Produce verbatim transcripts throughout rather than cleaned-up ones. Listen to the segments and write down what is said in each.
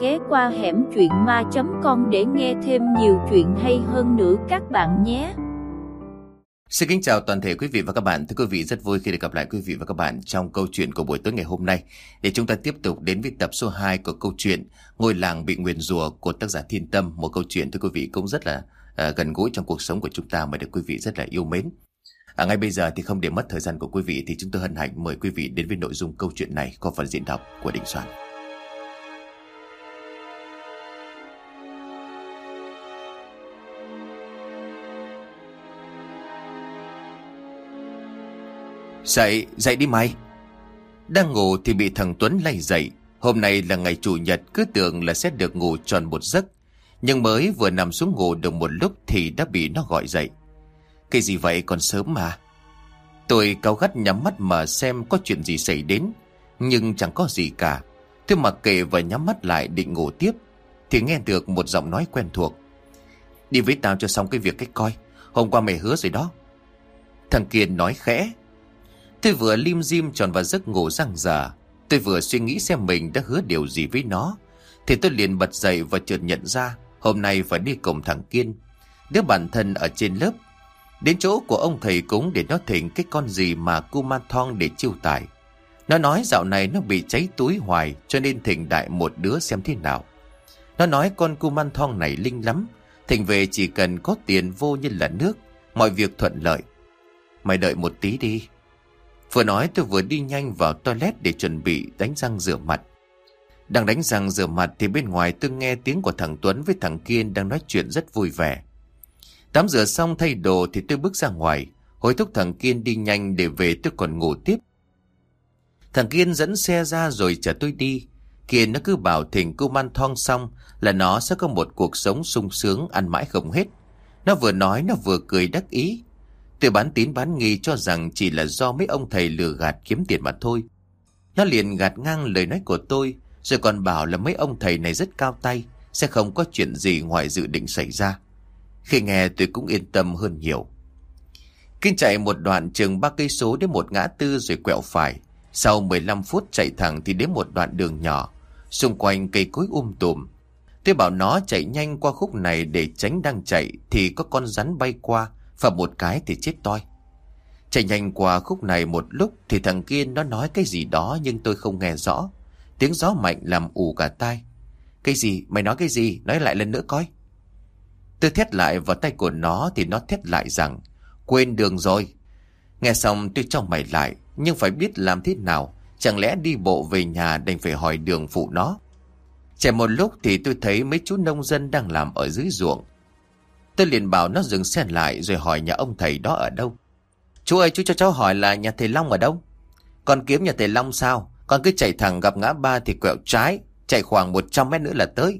ghé qua hẻm truyện ma chấm com để nghe thêm nhiều chuyện hay hơn nữa các bạn nhé. Xin kính chào toàn thể quý vị và các bạn. Thưa quý vị, rất vui khi được gặp lại quý vị và các bạn trong câu chuyện của buổi tối ngày hôm nay, để chúng ta tiếp tục đến với tập số hai của câu chuyện Ngôi làng bị nguyền rủa của tác giả Thiên Tâm. Một câu chuyện thưa quý vị cũng rất là uh, gần gũi trong cuộc sống của chúng ta mà được quý vị rất là yêu mến. À, ngay bây giờ thì không để mất thời gian của quý vị thì chúng tôi hân hạnh mời quý vị đến với nội dung câu chuyện này có phần diễn đọc của Đình Soạn. Dậy, dậy đi mày. Đang ngủ thì bị thằng Tuấn lay dậy. Hôm nay là ngày chủ nhật, cứ tưởng là sẽ được ngủ tròn một giấc. Nhưng mới vừa nằm xuống ngủ được một lúc thì đã bị nó gọi dậy. Cái gì vậy, còn sớm mà. Tôi cáu gắt nhắm mắt mà xem có chuyện gì xảy đến. Nhưng chẳng có gì cả. Tôi mặc kệ và nhắm mắt lại định ngủ tiếp thì nghe được một giọng nói quen thuộc. Đi với tao cho xong cái việc cách coi. Hôm qua mày hứa rồi đó. Thằng Kiên nói khẽ. Tôi vừa lim dim tròn vào giấc ngủ răng rờ. Tôi vừa suy nghĩ xem mình đã hứa điều gì với nó thì tôi liền bật dậy và chợt nhận ra hôm nay phải đi cùng thằng Kiên, đứa bạn thân ở trên lớp, đến chỗ của ông thầy cúng để nó thỉnh cái con gì mà Kumanthong để chiêu tài. Nó nói dạo này nó bị cháy túi hoài cho nên thỉnh đại một đứa xem thế nào. Nó nói con Kumanthong này linh lắm, thỉnh về chỉ cần có tiền vô như là nước, mọi việc thuận lợi. Mày đợi một tí đi. Vừa nói tôi vừa đi nhanh vào toilet để chuẩn bị đánh răng rửa mặt. Đang đánh răng rửa mặt thì bên ngoài tôi nghe tiếng của thằng Tuấn với thằng Kiên đang nói chuyện rất vui vẻ. Tắm rửa xong thay đồ thì tôi bước ra ngoài, hối thúc thằng Kiên đi nhanh để về tôi còn ngủ tiếp. Thằng Kiên dẫn xe ra rồi chở tôi đi. Kiên nó cứ bảo thỉnh Kumanthong xong là nó sẽ có một cuộc sống sung sướng ăn mãi không hết. Nó vừa nói nó vừa cười đắc ý. Tôi bán tín bán nghi cho rằng chỉ là do mấy ông thầy lừa gạt kiếm tiền mà thôi. Nó liền gạt ngang lời nói của tôi, rồi còn bảo là mấy ông thầy này rất cao tay, sẽ không có chuyện gì ngoài dự định xảy ra. Khi nghe tôi cũng yên tâm hơn nhiều. Kiên chạy một đoạn chừng ba cây số đến một ngã tư rồi quẹo phải. Sau mười lăm phút chạy thẳng thì đến một đoạn đường nhỏ, xung quanh cây cối um tùm. Tôi bảo nó chạy nhanh qua khúc này để tránh đang chạy thì có con rắn bay qua, và một cái thì chết toi. Chạy nhanh qua khúc này một lúc thì thằng Kiên nó nói cái gì đó nhưng tôi không nghe rõ. Tiếng gió mạnh làm ù cả tai. Cái gì? Mày nói cái gì? Nói lại lần nữa coi. Tôi thét lại vào tay của nó thì nó thét lại rằng quên đường rồi. Nghe xong tôi cho mày lại, nhưng phải biết làm thế nào. Chẳng lẽ đi bộ về nhà đành phải hỏi đường phụ nó. Chạy một lúc thì tôi thấy mấy chú nông dân đang làm ở dưới ruộng. Tôi liền bảo nó dừng xe lại rồi hỏi nhà ông thầy đó ở đâu. Chú ơi, chú cho cháu hỏi là nhà thầy Long ở đâu? Con kiếm nhà thầy Long sao? Con cứ chạy thẳng gặp ngã ba thì quẹo trái, chạy khoảng một trăm mét nữa là tới.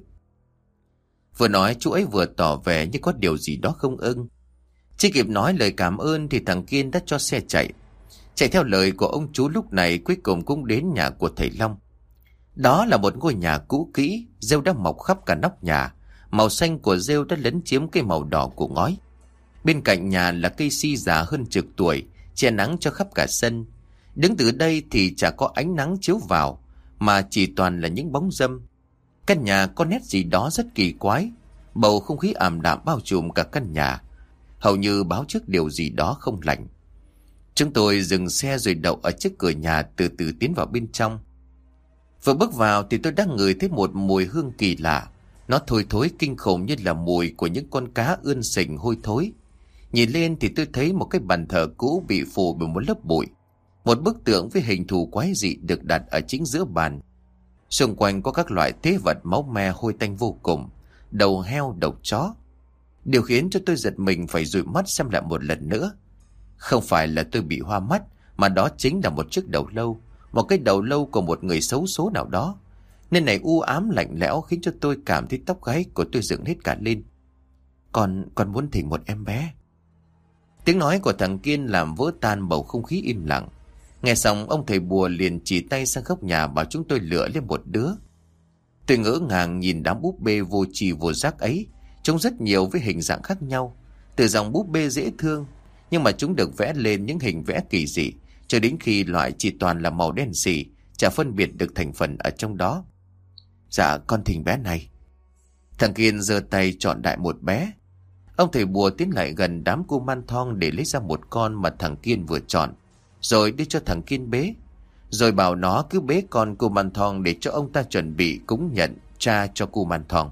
Vừa nói chú ấy vừa tỏ vẻ như có điều gì đó không ưng. Chưa kịp nói lời cảm ơn thì thằng Kiên đã cho xe chạy. Chạy theo lời của ông chú lúc này cuối cùng cũng đến nhà của thầy Long. Đó là một ngôi nhà cũ kỹ, rêu đã mọc khắp cả nóc nhà. Màu xanh của rêu đã lấn chiếm cái màu đỏ của ngói. Bên cạnh nhà là cây si già hơn chục tuổi, che nắng cho khắp cả sân. Đứng từ đây thì chả có ánh nắng chiếu vào, mà chỉ toàn là những bóng râm. Căn nhà có nét gì đó rất kỳ quái. Bầu không khí ảm đạm bao trùm cả căn nhà, hầu như báo trước điều gì đó không lành. Chúng tôi dừng xe rồi đậu ở trước cửa nhà, từ từ tiến vào bên trong. Vừa bước vào thì tôi đã ngửi thấy một mùi hương kỳ lạ. Nó thối thối kinh khủng như là mùi của những con cá ươn sình hôi thối. Nhìn lên thì tôi thấy một cái bàn thờ cũ bị phủ bởi một lớp bụi. Một bức tượng với hình thù quái dị được đặt ở chính giữa bàn. Xung quanh có các loại tế vật máu me hôi tanh vô cùng, đầu heo, đầu chó. Điều khiến cho tôi giật mình phải dụi mắt xem lại một lần nữa. Không phải là tôi bị hoa mắt, mà đó chính là một chiếc đầu lâu. Một cái đầu lâu của một người xấu số nào đó. Nên này u ám lạnh lẽo khiến cho tôi cảm thấy tóc gáy của tôi dựng hết cả lên. Còn, còn muốn thỉnh một em bé. Tiếng nói của thằng Kiên làm vỡ tan bầu không khí im lặng. Nghe xong ông thầy bùa liền chỉ tay sang góc nhà bảo chúng tôi lựa lên một đứa. Tôi ngỡ ngàng nhìn đám búp bê vô tri vô giác ấy. Trông rất nhiều với hình dạng khác nhau. Từ dòng búp bê dễ thương, nhưng mà chúng được vẽ lên những hình vẽ kỳ dị, cho đến khi loại chỉ toàn là màu đen xì, chả phân biệt được thành phần ở trong đó. Dạ con thỉnh bé này. Thằng Kiên giơ tay chọn đại một bé. Ông thầy bùa tiến lại gần đám cu man thong để lấy ra một con mà thằng Kiên vừa chọn, rồi đưa cho thằng Kiên bế, rồi bảo nó cứ bế con cu man thong để cho ông ta chuẩn bị cúng nhận cha cho cu man thong.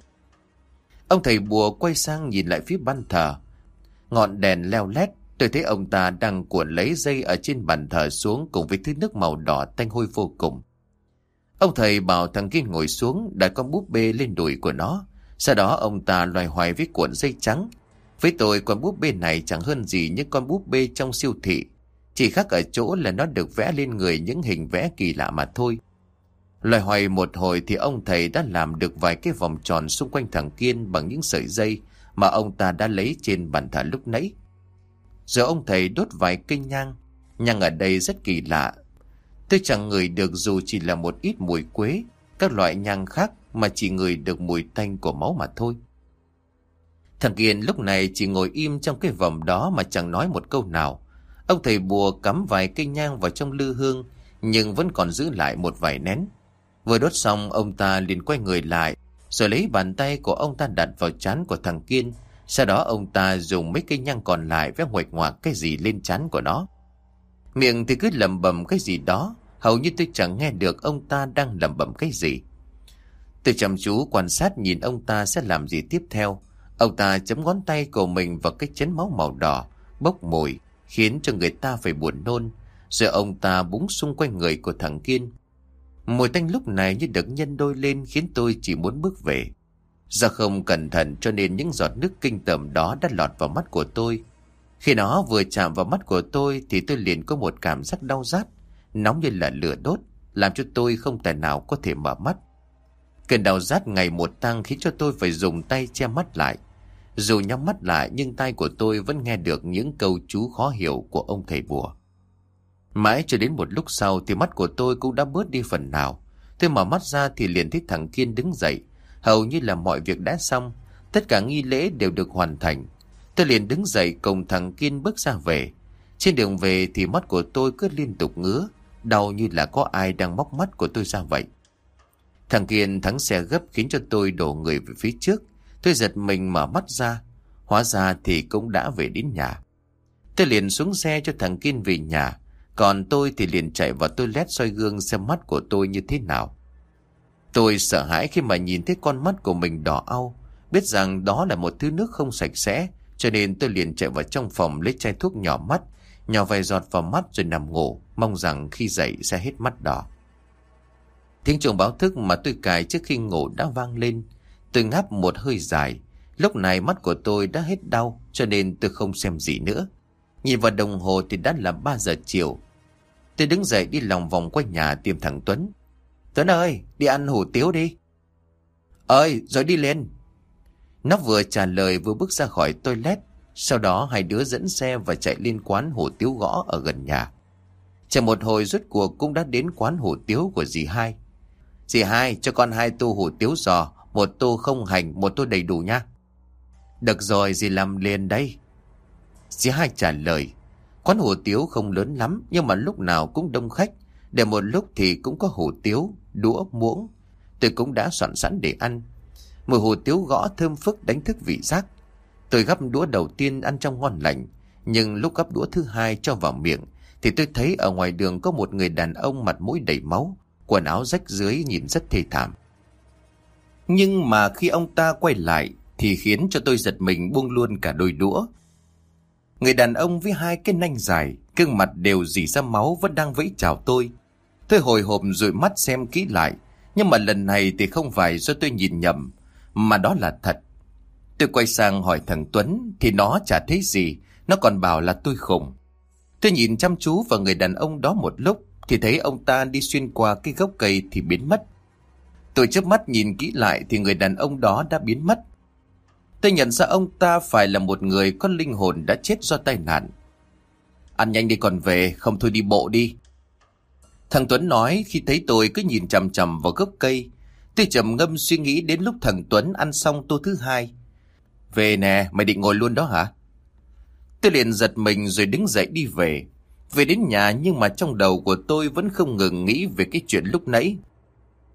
Ông thầy bùa quay sang nhìn lại phía ban thờ. Ngọn đèn leo lét, tôi thấy ông ta đang cuộn lấy dây ở trên bàn thờ xuống cùng với thứ nước màu đỏ tanh hôi vô cùng. Ông thầy bảo thằng Kiên ngồi xuống, đặt con búp bê lên đùi của nó. Sau đó ông ta loài hoài với cuộn dây trắng. Với tôi, con búp bê này chẳng hơn gì những con búp bê trong siêu thị, chỉ khác ở chỗ là nó được vẽ lên người những hình vẽ kỳ lạ mà thôi. Loài hoài một hồi thì ông thầy đã làm được vài cái vòng tròn xung quanh thằng Kiên bằng những sợi dây mà ông ta đã lấy trên bàn thờ lúc nãy. Rồi ông thầy đốt vài cây nhang. Nhang ở đây rất kỳ lạ. Tôi chẳng ngửi được dù chỉ là một ít mùi quế, các loại nhang khác, mà chỉ ngửi được mùi tanh của máu mà thôi. Thằng Kiên lúc này chỉ ngồi im trong cái vòng đó mà chẳng nói một câu nào. Ông thầy bùa cắm vài cây nhang vào trong lư hương, nhưng vẫn còn giữ lại một vài nén. Vừa đốt xong, ông ta liền quay người lại, rồi lấy bàn tay của ông ta đặt vào trán của thằng Kiên. Sau đó ông ta dùng mấy cây nhang còn lại vẽ nguệch ngoạc cái gì lên trán của nó. Miệng thì cứ lẩm bẩm cái gì đó, hầu như tôi chẳng nghe được ông ta đang lẩm bẩm cái gì. Tôi chăm chú quan sát nhìn ông ta sẽ làm gì tiếp theo. Ông ta chấm ngón tay của mình vào cái chén máu màu đỏ, bốc mùi, khiến cho người ta phải buồn nôn. Rồi ông ta búng xung quanh người của thằng Kiên. Mùi tanh lúc này như được nhân đôi lên, khiến tôi chỉ muốn bước về. Do không cẩn thận cho nên những giọt nước kinh tởm đó đã lọt vào mắt của tôi. Khi nó vừa chạm vào mắt của tôi thì tôi liền có một cảm giác đau rát, nóng như là lửa đốt, làm cho tôi không thể nào có thể mở mắt. Cơn đau rát ngày một tăng khiến cho tôi phải dùng tay che mắt lại. Dù nhắm mắt lại nhưng tai của tôi vẫn nghe được những câu chú khó hiểu của ông thầy bùa. Mãi cho đến một lúc sau thì mắt của tôi cũng đã bớt đi phần nào. Tôi mở mắt ra thì liền thấy thằng Kiên đứng dậy. Hầu như là mọi việc đã xong, tất cả nghi lễ đều được hoàn thành. Tôi liền đứng dậy cùng thằng Kiên bước ra về. Trên đường về thì mắt của tôi cứ liên tục ngứa, đau như là có ai đang móc mắt của tôi ra vậy. Thằng Kiên thắng xe gấp khiến cho tôi đổ người về phía trước. Tôi giật mình mở mắt ra, hóa ra thì cũng đã về đến nhà. Tôi liền xuống xe cho thằng Kiên về nhà, còn tôi thì liền chạy vào toilet soi gương xem mắt của tôi như thế nào. Tôi sợ hãi khi mà nhìn thấy con mắt của mình đỏ au, biết rằng đó là một thứ nước không sạch sẽ, cho nên tôi liền chạy vào trong phòng lấy chai thuốc nhỏ mắt, nhỏ vài giọt vào mắt rồi nằm ngủ, mong rằng khi dậy sẽ hết mắt đỏ. Tiếng chuông báo thức mà tôi cài trước khi ngủ đã vang lên. Tôi ngáp một hơi dài. Lúc này mắt của tôi đã hết đau, cho nên tôi không xem gì nữa. Nhìn vào đồng hồ thì đã là ba giờ chiều. Tôi đứng dậy đi lòng vòng quanh nhà tìm thằng Tuấn. Tuấn ơi, đi ăn hủ tiếu đi. Ơi, rồi đi lên. Nó vừa trả lời vừa bước ra khỏi toilet. Sau đó hai đứa dẫn xe và chạy lên quán hủ tiếu gõ ở gần nhà. Chờ một hồi rốt cuộc cũng đã đến quán hủ tiếu của dì Hai. Dì Hai, cho con hai tô hủ tiếu giò, một tô không hành, một tô đầy đủ nha. Được rồi, dì làm liền đây. Dì Hai trả lời. Quán hủ tiếu không lớn lắm, nhưng mà lúc nào cũng đông khách. Để một lúc thì cũng có hủ tiếu, đũa, muỗng. Tôi cũng đã soạn sẵn để ăn. Mùi hủ tiếu gõ thơm phức đánh thức vị giác. Tôi gắp đũa đầu tiên ăn trong ngon lành, nhưng lúc gắp đũa thứ hai cho vào miệng thì tôi thấy ở ngoài đường có một người đàn ông mặt mũi đầy máu, quần áo rách rưới nhìn rất thê thảm. Nhưng mà khi ông ta quay lại thì khiến cho tôi giật mình buông luôn cả đôi đũa. Người đàn ông với hai cái nanh dài, gương mặt đều rỉ ra máu vẫn đang vẫy chào tôi. Tôi hồi hộp dụi mắt xem kỹ lại, nhưng mà lần này thì không phải do tôi nhìn nhầm, mà đó là thật. Tôi quay sang hỏi thằng Tuấn thì nó chả thấy gì, nó còn bảo là tôi khùng. Tôi nhìn chăm chú vào người đàn ông đó một lúc thì thấy ông ta đi xuyên qua cái gốc cây thì biến mất. Tôi chớp mắt nhìn kỹ lại thì người đàn ông đó đã biến mất. Tôi nhận ra ông ta phải là một người có linh hồn đã chết do tai nạn. Ăn nhanh đi còn về, không thôi đi bộ đi. Thằng Tuấn nói khi thấy tôi cứ nhìn chằm chằm vào gốc cây. Tôi trầm ngâm suy nghĩ đến lúc thằng Tuấn ăn xong tô thứ hai. Về nè, mày định ngồi luôn đó hả? Tôi liền giật mình rồi đứng dậy đi về. Về đến nhà nhưng mà trong đầu của tôi vẫn không ngừng nghĩ về cái chuyện lúc nãy.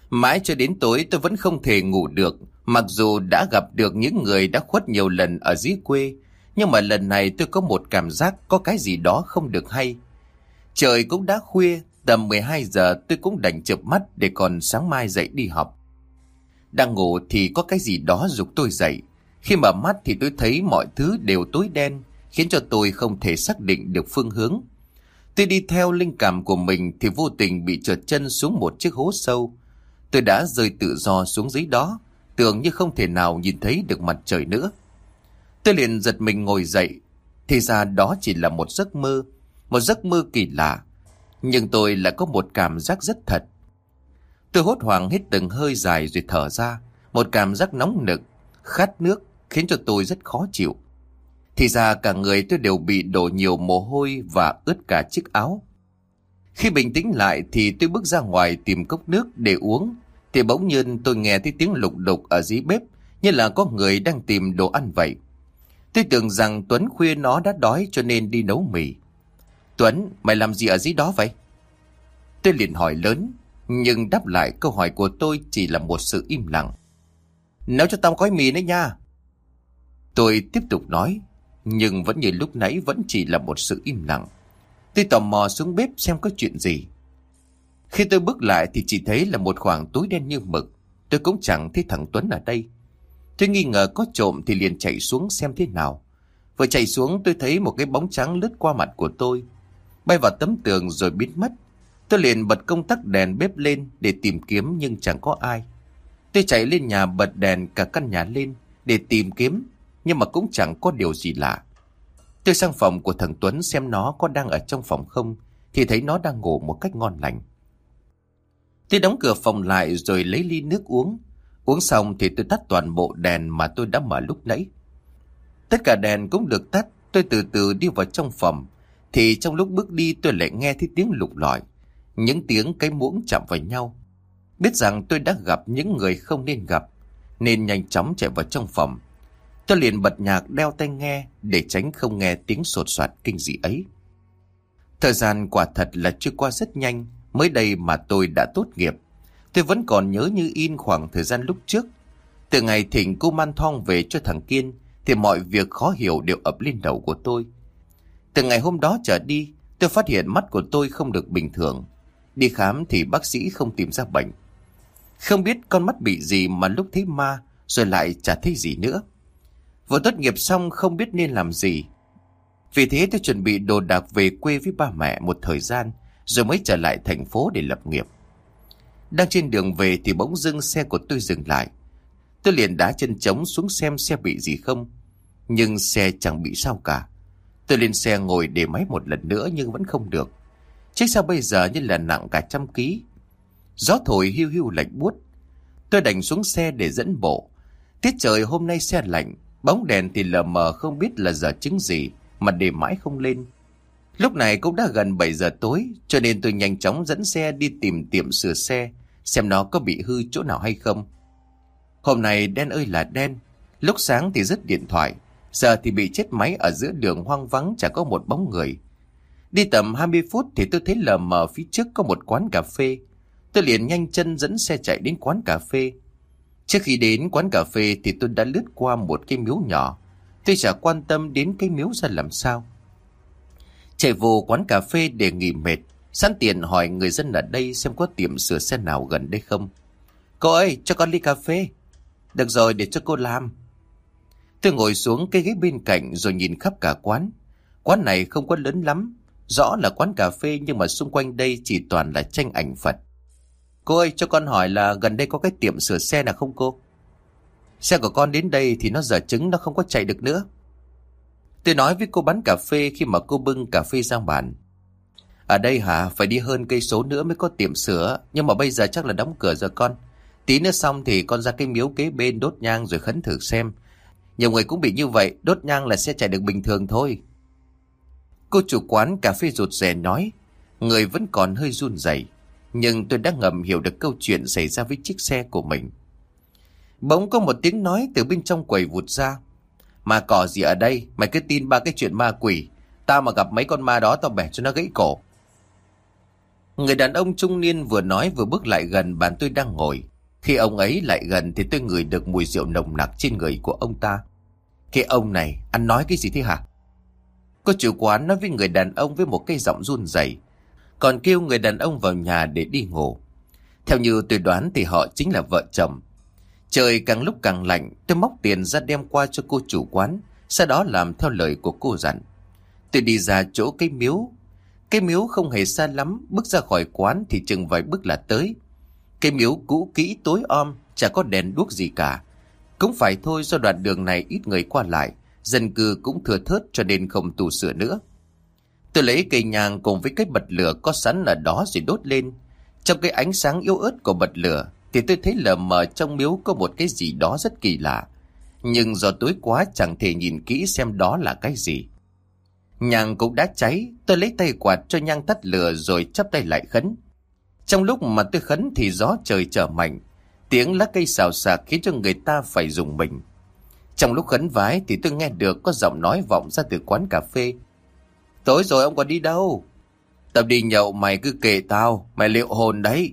Mãi cho đến tối tôi vẫn không thể ngủ được, mặc dù đã gặp được những người đã khuất nhiều lần ở dưới quê, nhưng mà lần này tôi có một cảm giác có cái gì đó không được hay. Trời cũng đã khuya, tầm mười hai giờ tôi cũng đành chợp mắt để còn sáng mai dậy đi học. Đang ngủ thì có cái gì đó giục tôi dậy. Khi mở mắt thì tôi thấy mọi thứ đều tối đen, khiến cho tôi không thể xác định được phương hướng. Tôi đi theo linh cảm của mình thì vô tình bị trượt chân xuống một chiếc hố sâu. Tôi đã rơi tự do xuống dưới đó, tưởng như không thể nào nhìn thấy được mặt trời nữa. Tôi liền giật mình ngồi dậy, thì ra đó chỉ là một giấc mơ, một giấc mơ kỳ lạ. Nhưng tôi lại có một cảm giác rất thật. Tôi hốt hoảng hít từng hơi dài rồi thở ra, một cảm giác nóng nực, khát nước khiến cho tôi rất khó chịu. Thì ra cả người tôi đều bị đổ nhiều mồ hôi và ướt cả chiếc áo. Khi bình tĩnh lại thì tôi bước ra ngoài tìm cốc nước để uống, thì bỗng nhiên tôi nghe thấy tiếng lục đục ở dưới bếp, như là có người đang tìm đồ ăn vậy. Tôi tưởng rằng Tuấn khuya nó đã đói cho nên đi nấu mì. Tuấn, mày làm gì ở dưới đó vậy? Tôi liền hỏi lớn, nhưng đáp lại câu hỏi của tôi chỉ là một sự im lặng. Nấu cho tao gói mì đấy nha. Tôi tiếp tục nói, nhưng vẫn như lúc nãy vẫn chỉ là một sự im lặng. Tôi tò mò xuống bếp xem có chuyện gì. Khi tôi bước lại thì chỉ thấy là một khoảng tối đen như mực. Tôi cũng chẳng thấy thằng Tuấn ở đây. Tôi nghi ngờ có trộm thì liền chạy xuống xem thế nào. Vừa chạy xuống tôi thấy một cái bóng trắng lướt qua mặt của tôi, bay vào tấm tường rồi biến mất. Tôi liền bật công tắc đèn bếp lên để tìm kiếm nhưng chẳng có ai. Tôi chạy lên nhà bật đèn cả căn nhà lên để tìm kiếm, nhưng mà cũng chẳng có điều gì lạ. Tôi sang phòng của thằng Tuấn xem nó có đang ở trong phòng không, thì thấy nó đang ngủ một cách ngon lành. Tôi đóng cửa phòng lại rồi lấy ly nước uống. Uống xong thì tôi tắt toàn bộ đèn mà tôi đã mở lúc nãy. Tất cả đèn cũng được tắt. Tôi từ từ đi vào trong phòng, thì trong lúc bước đi tôi lại nghe thấy tiếng lục lọi, những tiếng cái muỗng chạm vào nhau. Biết rằng tôi đã gặp những người không nên gặp, nên nhanh chóng chạy vào trong phòng. Tôi liền bật nhạc đeo tai nghe để tránh không nghe tiếng sột soạt kinh dị ấy. Thời gian quả thật là trôi qua rất nhanh. Mới đây mà tôi đã tốt nghiệp. Tôi vẫn còn nhớ như in khoảng thời gian lúc trước. Từ ngày thỉnh cô Man Thong về cho thằng Kiên thì mọi việc khó hiểu đều ập lên đầu của tôi. Từ ngày hôm đó trở đi, tôi phát hiện mắt của tôi không được bình thường. Đi khám thì bác sĩ không tìm ra bệnh. Không biết con mắt bị gì mà lúc thấy ma rồi lại chả thấy gì nữa. Vừa tốt nghiệp xong không biết nên làm gì. Vì thế tôi chuẩn bị đồ đạc về quê với ba mẹ một thời gian, rồi mới trở lại thành phố để lập nghiệp. Đang trên đường về thì bỗng dưng xe của tôi dừng lại. Tôi liền đá chân trống xuống xem xe bị gì không. Nhưng xe chẳng bị sao cả. Tôi lên xe ngồi để máy một lần nữa nhưng vẫn không được. Chiếc xe bây giờ như là nặng cả trăm ký. Gió thổi hiu hiu lạnh buốt. Tôi đành xuống xe để dẫn bộ. Tiết trời hôm nay xe lạnh, bóng đèn thì lờ mờ không biết là giờ chứng gì mà để mãi không lên. Lúc này cũng đã gần bảy giờ tối, cho nên tôi nhanh chóng dẫn xe đi tìm tiệm sửa xe, xem nó có bị hư chỗ nào hay không. Hôm nay đen ơi là đen, lúc sáng thì dứt điện thoại, giờ thì bị chết máy ở giữa đường hoang vắng chẳng có một bóng người. Đi tầm hai mươi phút thì tôi thấy lờ mờ phía trước có một quán cà phê. Tôi liền nhanh chân dẫn xe chạy đến quán cà phê. Trước khi đến quán cà phê thì tôi đã lướt qua một cái miếu nhỏ. Tôi chả quan tâm đến cái miếu ra làm sao. Chạy vô quán cà phê để nghỉ mệt, sẵn tiện hỏi người dân ở đây xem có tiệm sửa xe nào gần đây không. Cô ơi, cho con ly cà phê. Được rồi, để cho cô làm. Tôi ngồi xuống cái ghế bên cạnh rồi nhìn khắp cả quán. Quán này không có lớn lắm, rõ là quán cà phê nhưng mà xung quanh đây chỉ toàn là tranh ảnh Phật. Cô ơi, cho con hỏi là gần đây có cái tiệm sửa xe nào không cô? Xe của con đến đây thì nó dở chứng, nó không có chạy được nữa. Tôi nói với cô bán cà phê khi mà cô bưng cà phê sang bàn. Ở đây hả? Phải đi hơn cây số nữa mới có tiệm sửa, nhưng mà bây giờ chắc là đóng cửa rồi con. Tí nữa xong thì con ra cái miếu kế bên đốt nhang rồi khấn thử xem. Nhiều người cũng bị như vậy, đốt nhang là sẽ chạy được bình thường thôi. Cô chủ quán cà phê rụt rè nói, người vẫn còn hơi run rẩy, nhưng tôi đã ngầm hiểu được câu chuyện xảy ra với chiếc xe của mình. Bỗng có một tiếng nói từ bên trong quầy vụt ra. Ma cỏ gì ở đây, mày cứ tin ba cái chuyện ma quỷ. Tao mà gặp mấy con ma đó tao bẻ cho nó gãy cổ. Người đàn ông trung niên vừa nói vừa bước lại gần bàn tôi đang ngồi. Khi ông ấy lại gần thì tôi ngửi được mùi rượu nồng nặc trên người của ông ta. Cái ông này, anh nói cái gì thế hả? Cô chủ quán nói với người đàn ông với một cái giọng run rẩy, còn kêu người đàn ông vào nhà để đi ngủ. Theo như tôi đoán thì họ chính là vợ chồng. Trời càng lúc càng lạnh, tôi móc tiền ra đem qua cho cô chủ quán, sau đó làm theo lời của cô dặn. Tôi đi ra chỗ cái miếu. Cái miếu không hề xa lắm, bước ra khỏi quán thì chừng vài bước là tới. Cái miếu cũ kỹ tối om, chả có đèn đuốc gì cả. Cũng phải thôi, do đoạn đường này ít người qua lại, dân cư cũng thưa thớt cho nên không tu sửa nữa. Tôi lấy cây nhang cùng với cái bật lửa có sẵn ở đó rồi đốt lên. Trong cái ánh sáng yếu ớt của bật lửa thì tôi thấy lờ mờ trong miếu có một cái gì đó rất kỳ lạ. Nhưng do tối quá chẳng thể nhìn kỹ xem đó là cái gì. Nhang cũng đã cháy, tôi lấy tay quạt cho nhang tắt lửa rồi chắp tay lại khấn. Trong lúc mà tôi khấn thì gió trời trở mạnh, tiếng lá cây xào xạc khiến cho người ta phải rùng mình. Trong lúc khấn vái thì tôi nghe được có giọng nói vọng ra từ quán cà phê. Tối rồi ông còn đi đâu? Tao đi nhậu, mày cứ kệ tao, mày liệu hồn đấy.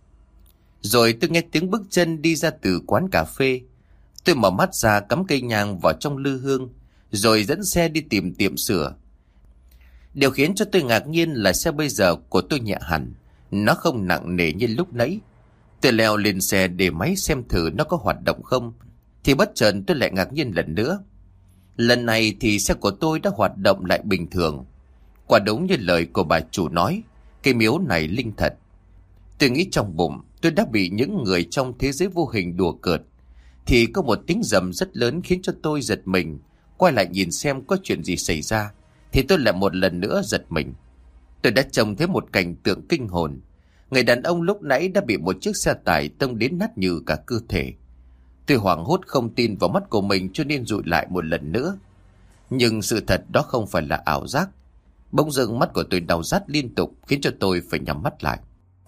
Rồi tôi nghe tiếng bước chân đi ra từ quán cà phê. Tôi mở mắt ra cắm cây nhang vào trong lư hương, rồi dẫn xe đi tìm tiệm sửa. Điều khiến cho tôi ngạc nhiên là xe bây giờ của tôi nhẹ hẳn, nó không nặng nề như lúc nãy. Tôi leo lên xe để máy xem thử nó có hoạt động không, thì bất chợt tôi lại ngạc nhiên lần nữa. Lần này thì xe của tôi đã hoạt động lại bình thường. Quả đúng như lời của bà chủ nói, cái miếu này linh thật. Tôi nghĩ trong bụng tôi đã bị những người trong thế giới vô hình đùa cợt. Thì có một tiếng rầm rất lớn khiến cho tôi giật mình. Quay lại nhìn xem có chuyện gì xảy ra, thì tôi lại một lần nữa giật mình. Tôi đã trông thấy một cảnh tượng kinh hồn. Người đàn ông lúc nãy đã bị một chiếc xe tải tông đến nát nhừ cả cơ thể. Tôi hoảng hốt không tin vào mắt của mình cho nên dụi lại một lần nữa. Nhưng sự thật đó không phải là ảo giác. Bỗng dưng mắt của tôi đau rát liên tục khiến cho tôi phải nhắm mắt lại.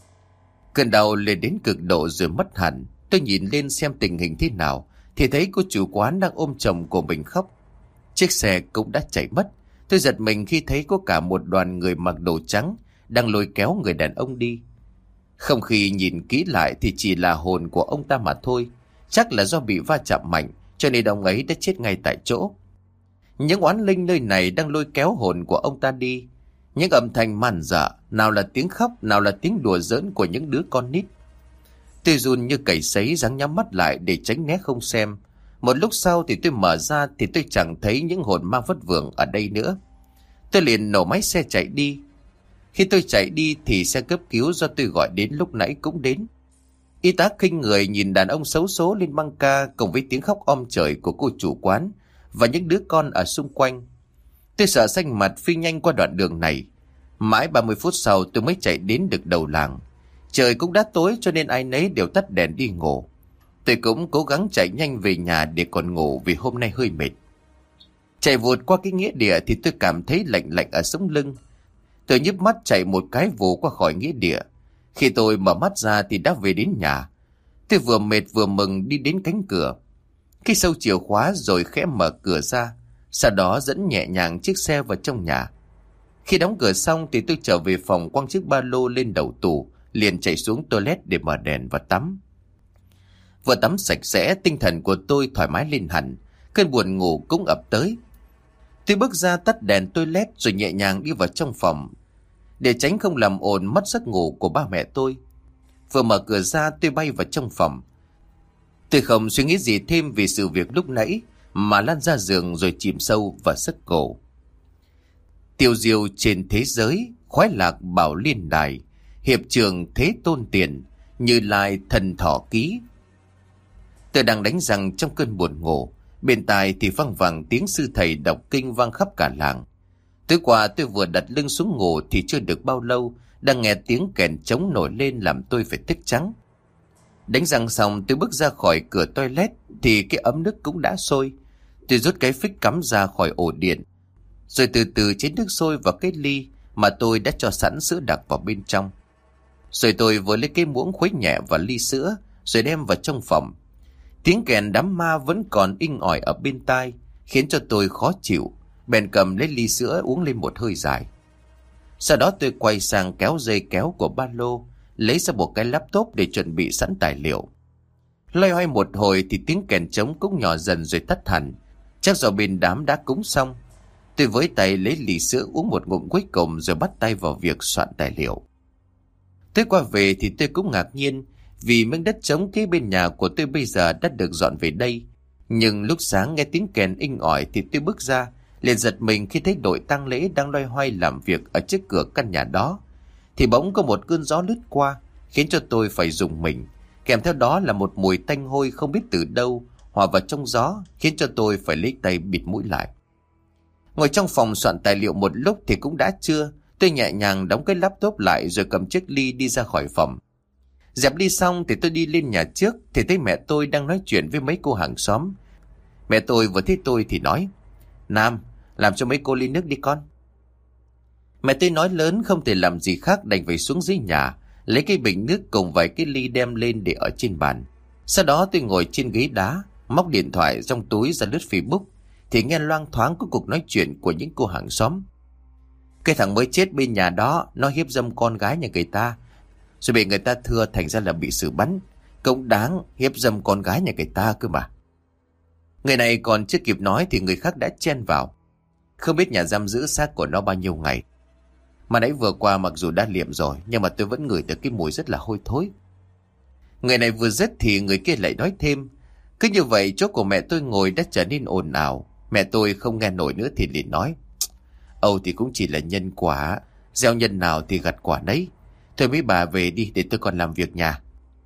Cơn đau lên đến cực độ rồi mất hẳn. Tôi nhìn lên xem tình hình thế nào thì thấy cô chủ quán đang ôm chồng của mình khóc. Chiếc xe cũng đã chạy mất. Tôi giật mình khi thấy có cả một đoàn người mặc đồ trắng đang lôi kéo người đàn ông đi. Không khi nhìn kỹ lại thì chỉ là hồn của ông ta mà thôi. Chắc là do bị va chạm mạnh cho nên ông ấy đã chết ngay tại chỗ. Những oán linh nơi này đang lôi kéo hồn của ông ta đi. Những âm thanh man dợ, nào là tiếng khóc, nào là tiếng đùa giỡn của những đứa con nít. Tôi run như cầy sấy, ráng nhắm mắt lại để tránh né không xem. Một lúc sau thì tôi mở ra thì tôi chẳng thấy những hồn ma vất vưởng ở đây nữa. Tôi liền nổ máy xe chạy đi. Khi tôi chạy đi thì xe cấp cứu do tôi gọi đến lúc nãy cũng đến. Y tá khinh người nhìn đàn ông xấu số lên băng ca cùng với tiếng khóc om trời của cô chủ quán và những đứa con ở xung quanh. Tôi sợ xanh mặt phi nhanh qua đoạn đường này. Mãi ba mươi phút sau tôi mới chạy đến được đầu làng. Trời cũng đã tối cho nên ai nấy đều tắt đèn đi ngủ. Tôi cũng cố gắng chạy nhanh về nhà để còn ngủ vì hôm nay hơi mệt. Chạy vụt qua cái nghĩa địa thì tôi cảm thấy lạnh lạnh ở sống lưng. Tôi nhíp mắt chạy một cái vù qua khỏi nghĩa địa. Khi tôi mở mắt ra thì đã về đến nhà. Tôi vừa mệt vừa mừng đi đến cánh cửa. Khi sâu chìa khóa rồi khẽ mở cửa ra, sau đó dẫn nhẹ nhàng chiếc xe vào trong nhà. Khi đóng cửa xong thì tôi trở về phòng quăng chiếc ba lô lên đầu tủ, liền chạy xuống toilet để mở đèn và tắm. Vừa tắm sạch sẽ, tinh thần của tôi thoải mái lên hẳn, cơn buồn ngủ cũng ập tới. Tôi bước ra tắt đèn toilet rồi nhẹ nhàng đi vào trong phòng, để tránh không làm ồn mất giấc ngủ của ba mẹ tôi. Vừa mở cửa ra tôi bay vào trong phòng. Tôi không suy nghĩ gì thêm vì sự việc lúc nãy mà lăn ra giường rồi chìm sâu vào giấc ngủ. Tiêu diêu trên thế giới, khoái lạc bảo liên đài, hiệp trường thế tôn tiền, Như Lai thần thọ ký. Tôi đang đánh răng trong cơn buồn ngủ, bên tai thì văng vẳng tiếng sư thầy đọc kinh vang khắp cả làng. Tối qua tôi vừa đặt lưng xuống ngủ thì chưa được bao lâu, đang nghe tiếng kèn trống nổi lên làm tôi phải thức trắng. Đánh răng xong tôi bước ra khỏi cửa toilet thì cái ấm nước cũng đã sôi. Tôi rút cái phích cắm ra khỏi ổ điện, rồi từ từ chế nước sôi vào cái ly mà tôi đã cho sẵn sữa đặc vào bên trong. Rồi tôi vừa lấy cái muỗng khuấy nhẹ vào ly sữa rồi đem vào trong phòng. Tiếng kèn đám ma vẫn còn inh ỏi ở bên tai, khiến cho tôi khó chịu, bèn cầm lấy ly sữa uống lên một hơi dài. Sau đó tôi quay sang kéo dây kéo của ba lô, lấy ra một cái laptop để chuẩn bị sẵn tài liệu. Loay hoay một hồi thì tiếng kèn trống cũng nhỏ dần rồi tắt hẳn. Chắc do bên đám đã cúng xong. Tôi với tay lấy lì sữa uống một ngụm cuối cùng rồi bắt tay vào việc soạn tài liệu. Tôi qua về thì tôi cũng ngạc nhiên vì miếng đất trống kế bên nhà của tôi bây giờ đã được dọn về đây. Nhưng lúc sáng nghe tiếng kèn inh ỏi thì tôi bước ra, liền giật mình khi thấy đội tang lễ đang loay hoay làm việc ở trước cửa căn nhà đó. Thì bỗng có một cơn gió lướt qua khiến cho tôi phải rùng mình, kèm theo đó là một mùi tanh hôi không biết từ đâu hòa vào trong gió khiến cho tôi phải lấy tay bịt mũi lại. Ngồi trong phòng soạn tài liệu một lúc thì cũng đã trưa. Tôi nhẹ nhàng đóng cái laptop lại rồi cầm chiếc ly đi ra khỏi phòng. Dẹp ly xong thì tôi đi lên nhà trước thì thấy mẹ tôi đang nói chuyện với mấy cô hàng xóm. Mẹ tôi vừa thấy tôi thì nói: Nam, làm cho mấy cô ly nước đi con. Mẹ tôi nói lớn không thể làm gì khác đành phải xuống dưới nhà lấy cái bình nước cùng vài cái ly đem lên để ở trên bàn. Sau đó tôi ngồi trên ghế đá, móc điện thoại trong túi ra lướt Facebook thì nghe loang thoáng có cuộc nói chuyện của những cô hàng xóm. Cái thằng mới chết bên nhà đó nó hiếp dâm con gái nhà người ta, rồi bị người ta thưa thành ra là bị xử bắn. Cũng đáng hiếp dâm con gái nhà người ta cơ mà. Người này còn chưa kịp nói thì người khác đã chen vào: Không biết nhà giam giữ xác của nó bao nhiêu ngày. Mà nãy vừa qua mặc dù đã liệm rồi nhưng mà tôi vẫn ngửi được cái mùi rất là hôi thối. Người này vừa dứt thì người kia lại nói thêm. Cứ như vậy chỗ của mẹ tôi ngồi đã trở nên ồn ào. Mẹ tôi không nghe nổi nữa thì liền nói: Âu thì cũng chỉ là nhân quả, gieo nhân nào thì gặt quả đấy. Thôi mấy bà về đi để tôi còn làm việc nhà.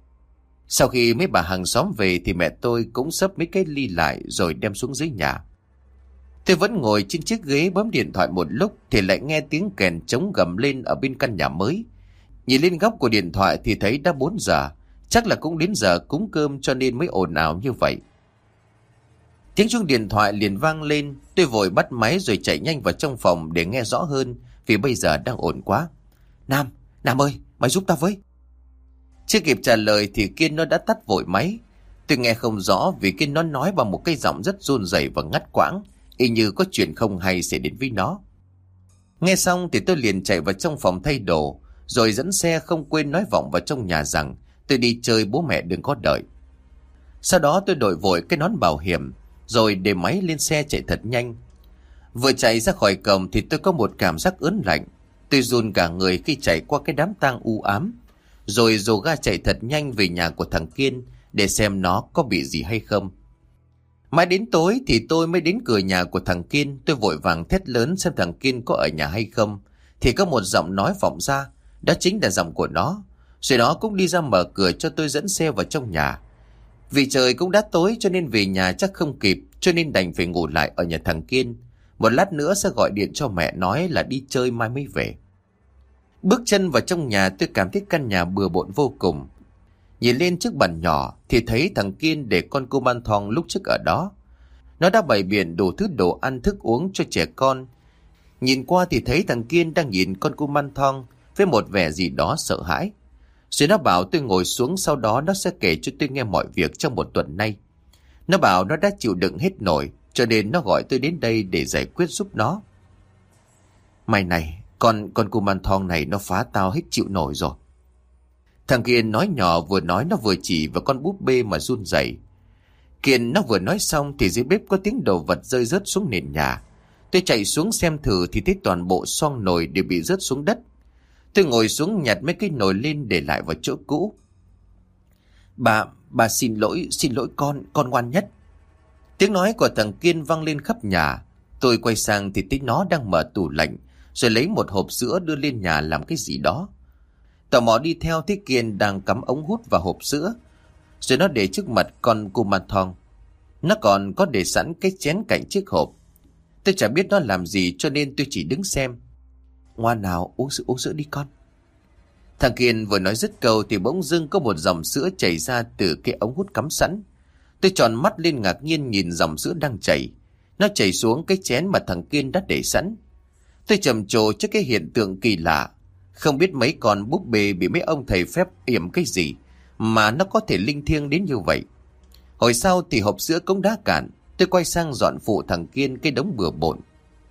Sau khi mấy bà hàng xóm về thì mẹ tôi cũng xấp mấy cái ly lại rồi đem xuống dưới nhà. Tôi vẫn ngồi trên chiếc ghế bấm điện thoại một lúc thì lại nghe tiếng kèn trống gầm lên ở bên căn nhà mới. Nhìn lên góc của điện thoại thì thấy đã bốn giờ, chắc là cũng đến giờ cúng cơm cho nên mới ồn ào như vậy. Tiếng chuông điện thoại liền vang lên, tôi vội bắt máy rồi chạy nhanh vào trong phòng để nghe rõ hơn vì bây giờ đang ồn quá. Nam, Nam ơi, mày giúp tao với. Chưa kịp trả lời thì Kiên nó đã tắt vội máy. Tôi nghe không rõ vì Kiên nó nói bằng một cái giọng rất run rẩy và ngắt quãng, y như có chuyện không hay sẽ đến với nó. Nghe xong thì tôi liền chạy vào trong phòng thay đồ, rồi dẫn xe không quên nói vọng vào trong nhà rằng tôi đi chơi, bố mẹ đừng có đợi. Sau đó tôi đội vội cái nón bảo hiểm, rồi để máy lên xe chạy thật nhanh. Vừa chạy ra khỏi cổng thì tôi có một cảm giác ớn lạnh. Tôi run cả người khi chạy qua cái đám tang u ám, rồi dồ ga chạy thật nhanh về nhà của thằng Kiên để xem nó có bị gì hay không. Mãi đến tối thì tôi mới đến cửa nhà của thằng Kiên. Tôi vội vàng thét lớn xem thằng Kiên có ở nhà hay không, thì có một giọng nói vọng ra, đó chính là giọng của nó. Rồi nó cũng đi ra mở cửa cho tôi dẫn xe vào trong nhà. Vì trời cũng đã tối cho nên về nhà chắc không kịp, cho nên đành phải ngủ lại ở nhà thằng Kiên. Một lát nữa sẽ gọi điện cho mẹ nói là đi chơi mai mới về. Bước chân vào trong nhà tôi cảm thấy căn nhà bừa bộn vô cùng. Nhìn lên chiếc bàn nhỏ thì thấy thằng Kiên để con cô man thong lúc trước ở đó. Nó đã bày biện đủ thứ đồ ăn thức uống cho trẻ con. Nhìn qua thì thấy thằng Kiên đang nhìn con cô man thong với một vẻ gì đó sợ hãi. Rồi nó bảo tôi ngồi xuống, sau đó nó sẽ kể cho tôi nghe mọi việc trong một tuần nay. Nó bảo nó đã chịu đựng hết nổi cho nên nó gọi tôi đến đây để giải quyết giúp nó. Mày này, con con cô man thong này nó phá tao hết chịu nổi rồi. Thằng Kiên nói nhỏ, vừa nói nó vừa chỉ vào con búp bê mà run rẩy. Kiên nó vừa nói xong thì dưới bếp có tiếng đồ vật rơi rớt xuống nền nhà. Tôi chạy xuống xem thử thì thấy toàn bộ xoong nồi đều bị rớt xuống đất. Tôi ngồi xuống nhặt mấy cái nồi lên để lại vào chỗ cũ. Bà, bà xin lỗi, xin lỗi con, con ngoan nhất. Tiếng nói của thằng Kiên vang lên khắp nhà. Tôi quay sang thì thấy nó đang mở tủ lạnh, rồi lấy một hộp sữa đưa lên nhà làm cái gì đó. Tò mò đi theo thấy Kiên đang cắm ống hút vào hộp sữa, rồi nó để trước mặt con cô man thong. Nó còn có để sẵn cái chén cạnh chiếc hộp. Tôi chả biết nó làm gì cho nên tôi chỉ đứng xem. Ngoan nào, uống sữa, uống sữa đi con. Thằng Kiên vừa nói dứt câu thì bỗng dưng có một dòng sữa chảy ra từ cái ống hút cắm sẵn. Tôi tròn mắt lên ngạc nhiên nhìn dòng sữa đang chảy. Nó chảy xuống cái chén mà thằng Kiên đã để sẵn. Tôi trầm trồ trước cái hiện tượng kỳ lạ. Không biết mấy con búp bê bị mấy ông thầy phép yểm cái gì mà nó có thể linh thiêng đến như vậy. Hồi sau thì hộp sữa cũng đã cạn. Tôi quay sang dọn phụ thằng Kiên cái đống bừa bộn.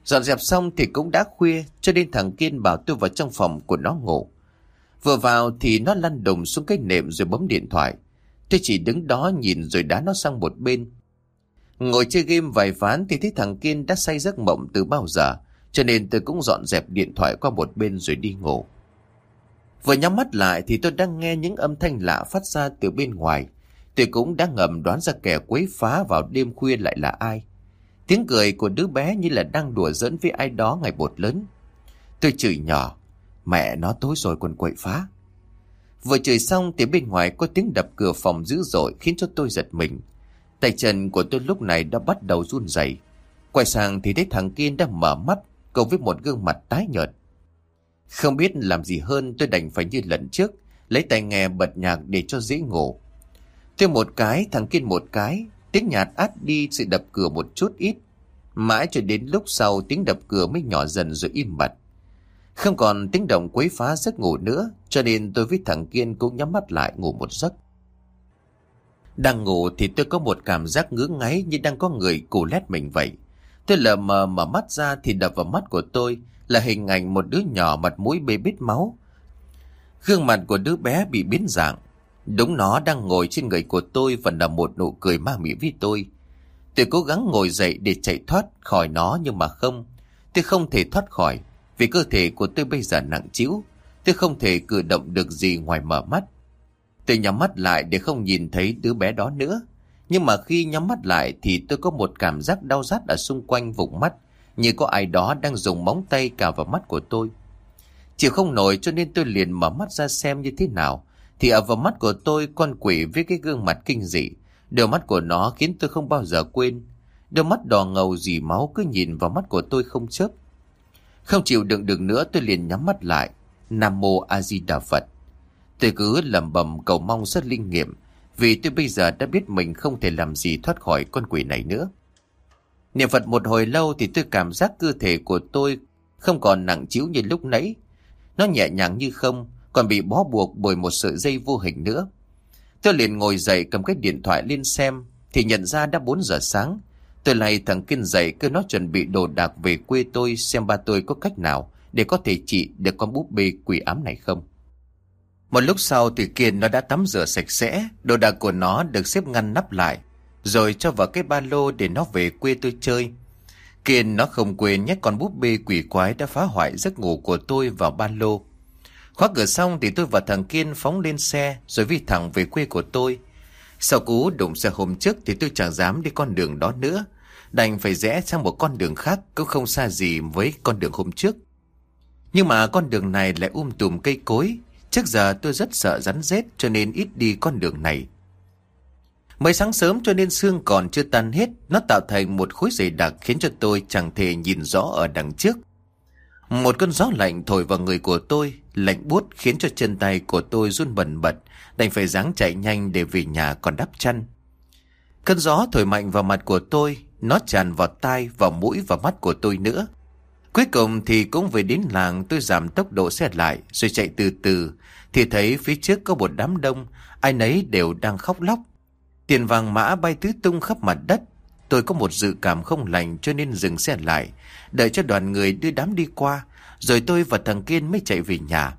Dọn dẹp xong thì cũng đã khuya, cho nên thằng Kiên bảo tôi vào trong phòng của nó ngủ. Vừa vào thì nó lăn đùng xuống cái nệm rồi bấm điện thoại. Tôi chỉ đứng đó nhìn rồi đá nó sang một bên. Ngồi chơi game vài ván thì thấy thằng Kiên đã say giấc mộng từ bao giờ, cho nên tôi cũng dọn dẹp điện thoại qua một bên rồi đi ngủ. Vừa nhắm mắt lại thì tôi đang nghe những âm thanh lạ phát ra từ bên ngoài. Tôi cũng đã ngầm đoán ra kẻ quấy phá vào đêm khuya lại là ai. Tiếng cười của đứa bé như là đang đùa giỡn với ai đó ngày một lớn. Tôi chửi nhỏ, mẹ nó tối rồi còn quậy phá. Vừa chửi xong thì bên ngoài có tiếng đập cửa phòng dữ dội khiến cho tôi giật mình. Tay chân của tôi lúc này đã bắt đầu run rẩy. Quay sang thì thấy thằng Kiên đang mở mắt cùng với một gương mặt tái nhợt. Không biết làm gì hơn, tôi đành phải như lần trước, lấy tai nghe bật nhạc để cho dễ ngủ. Tôi một cái, thằng Kiên một cái, tiếng nhạc át đi sự đập cửa một chút ít. Mãi cho đến lúc sau tiếng đập cửa mới nhỏ dần rồi im bặt. Không còn tiếng động quấy phá giấc ngủ nữa, cho nên tôi với thằng Kiên cũng nhắm mắt lại ngủ một giấc. Đang ngủ thì tôi có một cảm giác ngứa ngáy như đang có người cù lét mình vậy. Tôi lờ mờ mở mắt ra thì đập vào mắt của tôi là hình ảnh một đứa nhỏ mặt mũi bê bết máu. Gương mặt của đứa bé bị biến dạng. Đúng, nó đang ngồi trên người của tôi và nở một nụ cười ma mị với tôi. Tôi cố gắng ngồi dậy để chạy thoát khỏi nó nhưng mà không. Tôi không thể thoát khỏi vì cơ thể của tôi bây giờ nặng trĩu. Tôi không thể cử động được gì ngoài mở mắt. Tôi nhắm mắt lại để không nhìn thấy đứa bé đó nữa. Nhưng mà khi nhắm mắt lại thì tôi có một cảm giác đau rát ở xung quanh vùng mắt, như có ai đó đang dùng móng tay cào vào mắt của tôi. Chịu không nổi cho nên tôi liền mở mắt ra xem như thế nào. Thì ở vào mắt của tôi con quỷ với cái gương mặt kinh dị. Đôi mắt của nó khiến tôi không bao giờ quên. Đôi mắt đỏ ngầu dì máu cứ nhìn vào mắt của tôi không chớp. Không chịu đựng được nữa tôi liền nhắm mắt lại. Nam Mô A Di Đà Phật. Tôi cứ lẩm bẩm cầu mong rất linh nghiệm, vì tôi bây giờ đã biết mình không thể làm gì thoát khỏi con quỷ này nữa. Niệm Phật một hồi lâu thì tôi cảm giác cơ thể của tôi không còn nặng trĩu như lúc nãy. Nó nhẹ nhàng như không, còn bị bó buộc bởi một sợi dây vô hình nữa. Tôi liền ngồi dậy cầm cái điện thoại lên xem, thì nhận ra đã bốn giờ sáng. Tôi lay thằng Kiên dậy cứ nó chuẩn bị đồ đạc về quê tôi xem ba tôi có cách nào để có thể trị được con búp bê quỷ ám này không. Một lúc sau thì Kiên nó đã tắm rửa sạch sẽ, đồ đạc của nó được xếp ngăn nắp lại, rồi cho vào cái ba lô để nó về quê tôi chơi. Kiên nó không quên nhét con búp bê quỷ quái đã phá hoại giấc ngủ của tôi vào ba lô. Khóa cửa xong thì tôi và thằng Kiên phóng lên xe rồi vi thẳng về quê của tôi. Sau cú đụng xe hôm trước thì tôi chẳng dám đi con đường đó nữa, đành phải rẽ sang một con đường khác cũng không xa gì với con đường hôm trước. Nhưng mà con đường này lại um tùm cây cối. Trước giờ tôi rất sợ rắn rết cho nên ít đi con đường này. Mới sáng sớm cho nên sương còn chưa tan hết, nó tạo thành một khối dày đặc khiến cho tôi chẳng thể nhìn rõ ở đằng trước. Một cơn gió lạnh thổi vào người của tôi, lạnh buốt khiến cho chân tay của tôi run bần bật, đành phải ráng chạy nhanh để về nhà còn đắp chăn. Cơn gió thổi mạnh vào mặt của tôi, nó tràn vào tai, vào mũi và mắt của tôi nữa. Cuối cùng thì cũng về đến làng, tôi giảm tốc độ xe lại rồi chạy từ từ, thì thấy phía trước có một đám đông, ai nấy đều đang khóc lóc. Tiền vàng mã bay tứ tung khắp mặt đất. Tôi có một dự cảm không lành cho nên dừng xe lại, đợi cho đoàn người đưa đám đi qua, rồi tôi và thằng Kiên mới chạy về nhà.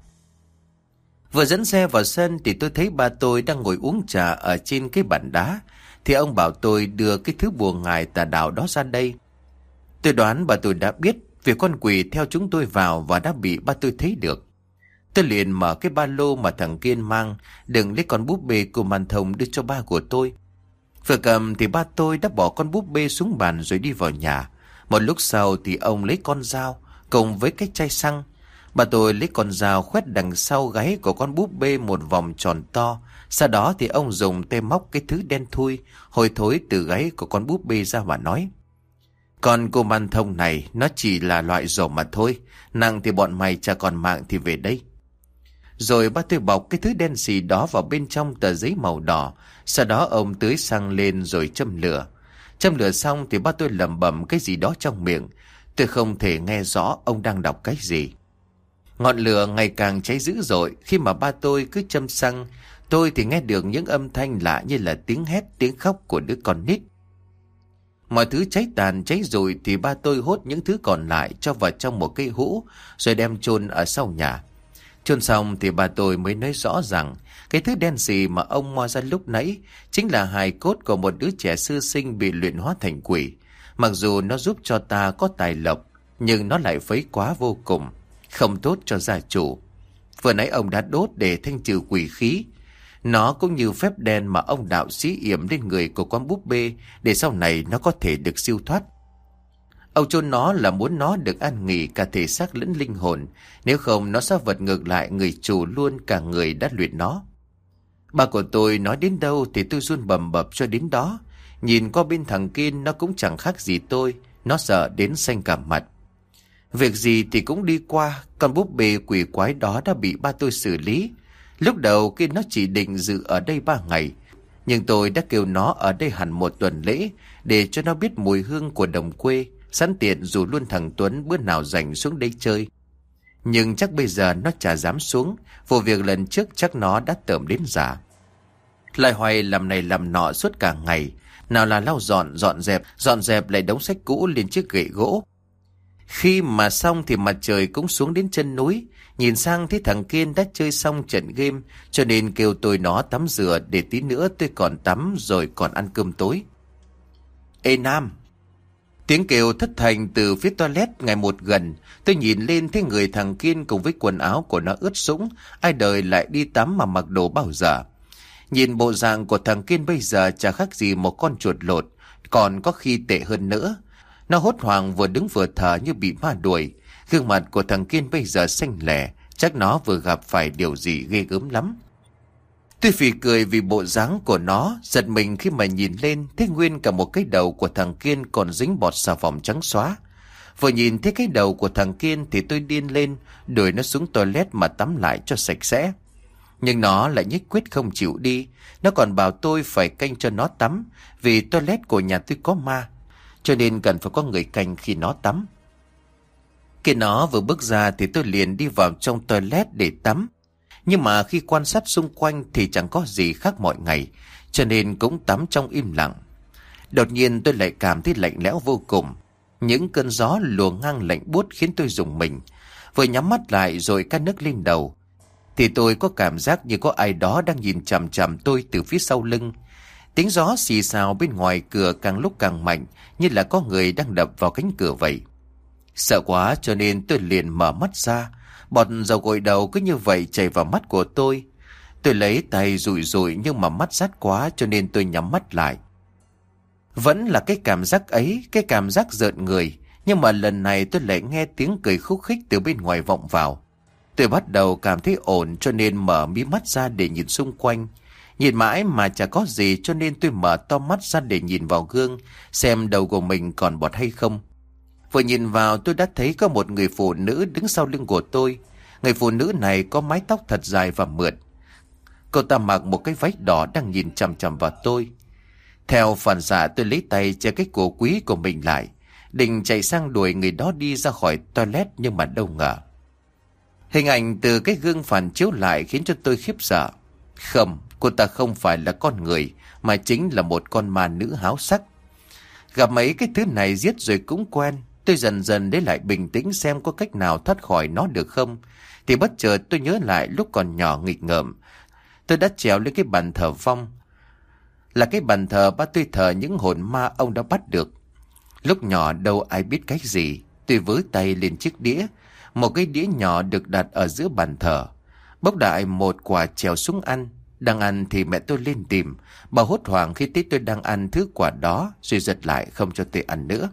Vừa dẫn xe vào sân thì tôi thấy ba tôi đang ngồi uống trà ở trên cái bàn đá, thì ông bảo tôi đưa cái thứ bùa ngải tà đạo đó ra đây. Tôi đoán bà tôi đã biết việc con quỷ theo chúng tôi vào và đã bị ba tôi thấy được. Tôi liền mở cái ba lô mà thằng Kiên mang, đừng lấy con búp bê của màn thông đưa cho ba của tôi. Vừa cầm thì ba tôi đã bỏ con búp bê xuống bàn rồi đi vào nhà. Một lúc sau thì ông lấy con dao cùng với cái chai xăng. Bà tôi lấy con dao khoét đằng sau gáy của con búp bê một vòng tròn to. Sau đó thì ông dùng tay móc cái thứ đen thui, hôi thối từ gáy của con búp bê ra và nói: "Con cô man thông này nó chỉ là loại rổ mà thôi, nặng thì bọn mày chả còn mạng thì về đây." Rồi ba tôi bọc cái thứ đen xì đó vào bên trong tờ giấy màu đỏ. Sau đó ông tưới xăng lên rồi châm lửa. Châm lửa xong thì ba tôi lẩm bẩm cái gì đó trong miệng. Tôi không thể nghe rõ ông đang đọc cái gì. Ngọn lửa ngày càng cháy dữ dội. Khi mà ba tôi cứ châm xăng, tôi thì nghe được những âm thanh lạ như là tiếng hét, tiếng khóc của đứa con nít. Mọi thứ cháy tàn cháy rụi thì ba tôi hốt những thứ còn lại cho vào trong một cây hũ rồi đem chôn ở sau nhà. Chôn xong thì ba tôi mới nói rõ rằng cái thứ đen xì mà ông moi ra lúc nãy chính là hài cốt của một đứa trẻ sơ sinh bị luyện hóa thành quỷ. Mặc dù nó giúp cho ta có tài lộc, nhưng nó lại phấy quá vô cùng, không tốt cho gia chủ. Vừa nãy ông đã đốt để thanh trừ quỷ khí. Nó cũng như phép đen mà ông đạo sĩ yểm lên người của con búp bê để sau này nó có thể được siêu thoát. Ông chôn nó là muốn nó được an nghỉ cả thể xác lẫn linh hồn, nếu không nó sẽ vật ngược lại người chủ luôn cả người đã luyện nó. Ba của tôi nói đến đâu thì tôi run bầm bập cho đến đó. Nhìn qua bên thằng Kiên nó cũng chẳng khác gì tôi, nó sợ đến xanh cả mặt. Việc gì thì cũng đi qua, con búp bê quỷ quái đó đã bị ba tôi xử lý. Lúc đầu Kiên nó chỉ định dự ở đây ba ngày, nhưng tôi đã kêu nó ở đây hẳn một tuần lễ để cho nó biết mùi hương của đồng quê, sẵn tiện dù luôn thằng Tuấn bữa nào rảnh xuống đây chơi. Nhưng chắc bây giờ nó chả dám xuống, vụ việc lần trước chắc nó đã tởm đến giả. Lại hoài làm này làm nọ suốt cả ngày, nào là lau dọn, dọn dẹp, dọn dẹp lại đống sách cũ lên chiếc gậy gỗ. Khi mà xong thì mặt trời cũng xuống đến chân núi, nhìn sang thấy thằng Kiên đã chơi xong trận game, cho nên kêu tôi nó tắm rửa để tí nữa tôi còn tắm rồi còn ăn cơm tối. Ê Nam! Tiếng kêu thất thành từ phía toilet ngày một gần, tôi nhìn lên thấy người thằng Kiên cùng với quần áo của nó ướt sũng, ai đời lại đi tắm mà mặc đồ bao giờ. Nhìn bộ dạng của thằng Kiên bây giờ chả khác gì một con chuột lột, còn có khi tệ hơn nữa. Nó hốt hoảng vừa đứng vừa thở như bị ma đuổi. Gương mặt của thằng Kiên bây giờ xanh lẻ, chắc nó vừa gặp phải điều gì ghê gớm lắm. Tôi phì cười vì bộ dáng của nó, giật mình khi mà nhìn lên thấy nguyên cả một cái đầu của thằng Kiên còn dính bọt xà phòng trắng xóa. Vừa nhìn thấy cái đầu của thằng Kiên thì tôi điên lên, đuổi nó xuống toilet mà tắm lại cho sạch sẽ. Nhưng nó lại nhất quyết không chịu đi, nó còn bảo tôi phải canh cho nó tắm, vì toilet của nhà tôi có ma, cho nên cần phải có người canh khi nó tắm. Khi nó vừa bước ra thì tôi liền đi vào trong toilet để tắm. Nhưng mà khi quan sát xung quanh thì chẳng có gì khác mọi ngày, cho nên cũng tắm trong im lặng. Đột nhiên tôi lại cảm thấy lạnh lẽo vô cùng. Những cơn gió lùa ngang lạnh buốt khiến tôi rùng mình. Vừa nhắm mắt lại rồi cắt nước lên đầu, thì tôi có cảm giác như có ai đó đang nhìn chằm chằm tôi từ phía sau lưng. Tiếng gió xì xào bên ngoài cửa càng lúc càng mạnh, như là có người đang đập vào cánh cửa vậy. Sợ quá cho nên tôi liền mở mắt ra. Bọt dầu gội đầu cứ như vậy chảy vào mắt của tôi. Tôi lấy tay rủi rủi nhưng mà mắt rát quá cho nên tôi nhắm mắt lại. Vẫn là cái cảm giác ấy, cái cảm giác rợn người. Nhưng mà lần này tôi lại nghe tiếng cười khúc khích từ bên ngoài vọng vào. Tôi bắt đầu cảm thấy ổn cho nên mở mí mắt ra để nhìn xung quanh. Nhìn mãi mà chả có gì cho nên tôi mở to mắt ra để nhìn vào gương, xem đầu của mình còn bọt hay không. Vừa nhìn vào tôi đã thấy có một người phụ nữ đứng sau lưng của tôi. Người phụ nữ này có mái tóc thật dài và mượt. Cô ta mặc một cái váy đỏ đang nhìn chằm chằm vào tôi. Theo phản xạ tôi lấy tay che cái cổ quý của mình lại, định chạy sang đuổi người đó đi ra khỏi toilet, nhưng mà đâu ngờ. Hình ảnh từ cái gương phản chiếu lại khiến cho tôi khiếp sợ. Không, cô ta không phải là con người, mà chính là một con ma nữ háo sắc. Gặp mấy cái thứ này giết rồi cũng quen. Tôi dần dần lấy lại bình tĩnh xem có cách nào thoát khỏi nó được không. Thì bất chợt tôi nhớ lại lúc còn nhỏ nghịch ngợm, tôi đã trèo lên cái bàn thờ vong. Là cái bàn thờ ba tôi thờ những hồn ma ông đã bắt được. Lúc nhỏ đâu ai biết cái gì. Tôi với tay lên chiếc đĩa. Một cái đĩa nhỏ được đặt ở giữa bàn thờ. Bốc đại một quả trèo xuống ăn. Đang ăn thì mẹ tôi lên tìm. Bà hốt hoảng khi thấy tôi đang ăn thứ quả đó, rồi giật lại không cho tôi ăn nữa.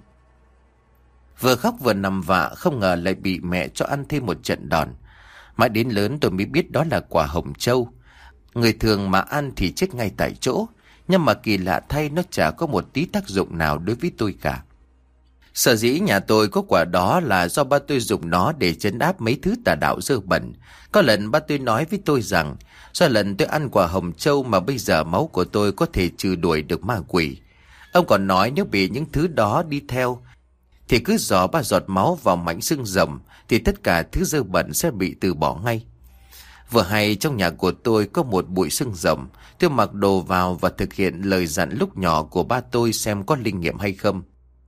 Vừa khóc vừa nằm vạ, không ngờ lại bị mẹ cho ăn thêm một trận đòn. Mãi đến lớn tôi mới biết đó là quả hồng châu. Người thường mà ăn thì chết ngay tại chỗ, nhưng mà kỳ lạ thay nó chả có một tí tác dụng nào đối với tôi cả. Sở dĩ nhà tôi có quả đó là do ba tôi dùng nó để trấn áp mấy thứ tà đạo dơ bẩn. Có lần ba tôi nói với tôi rằng, do lần tôi ăn quả hồng châu mà bây giờ máu của tôi có thể trừ đuổi được ma quỷ. Ông còn nói nếu bị những thứ đó đi theo, thì cứ dò ba giọt máu vào mảnh xương rồng, thì tất cả thứ dơ bẩn sẽ bị từ bỏ ngay. Vừa hay trong nhà của tôi có một bụi sưng rồng. Tôi mặc đồ vào và thực hiện lời dặn lúc nhỏ của ba tôi xem có linh nghiệm hay không.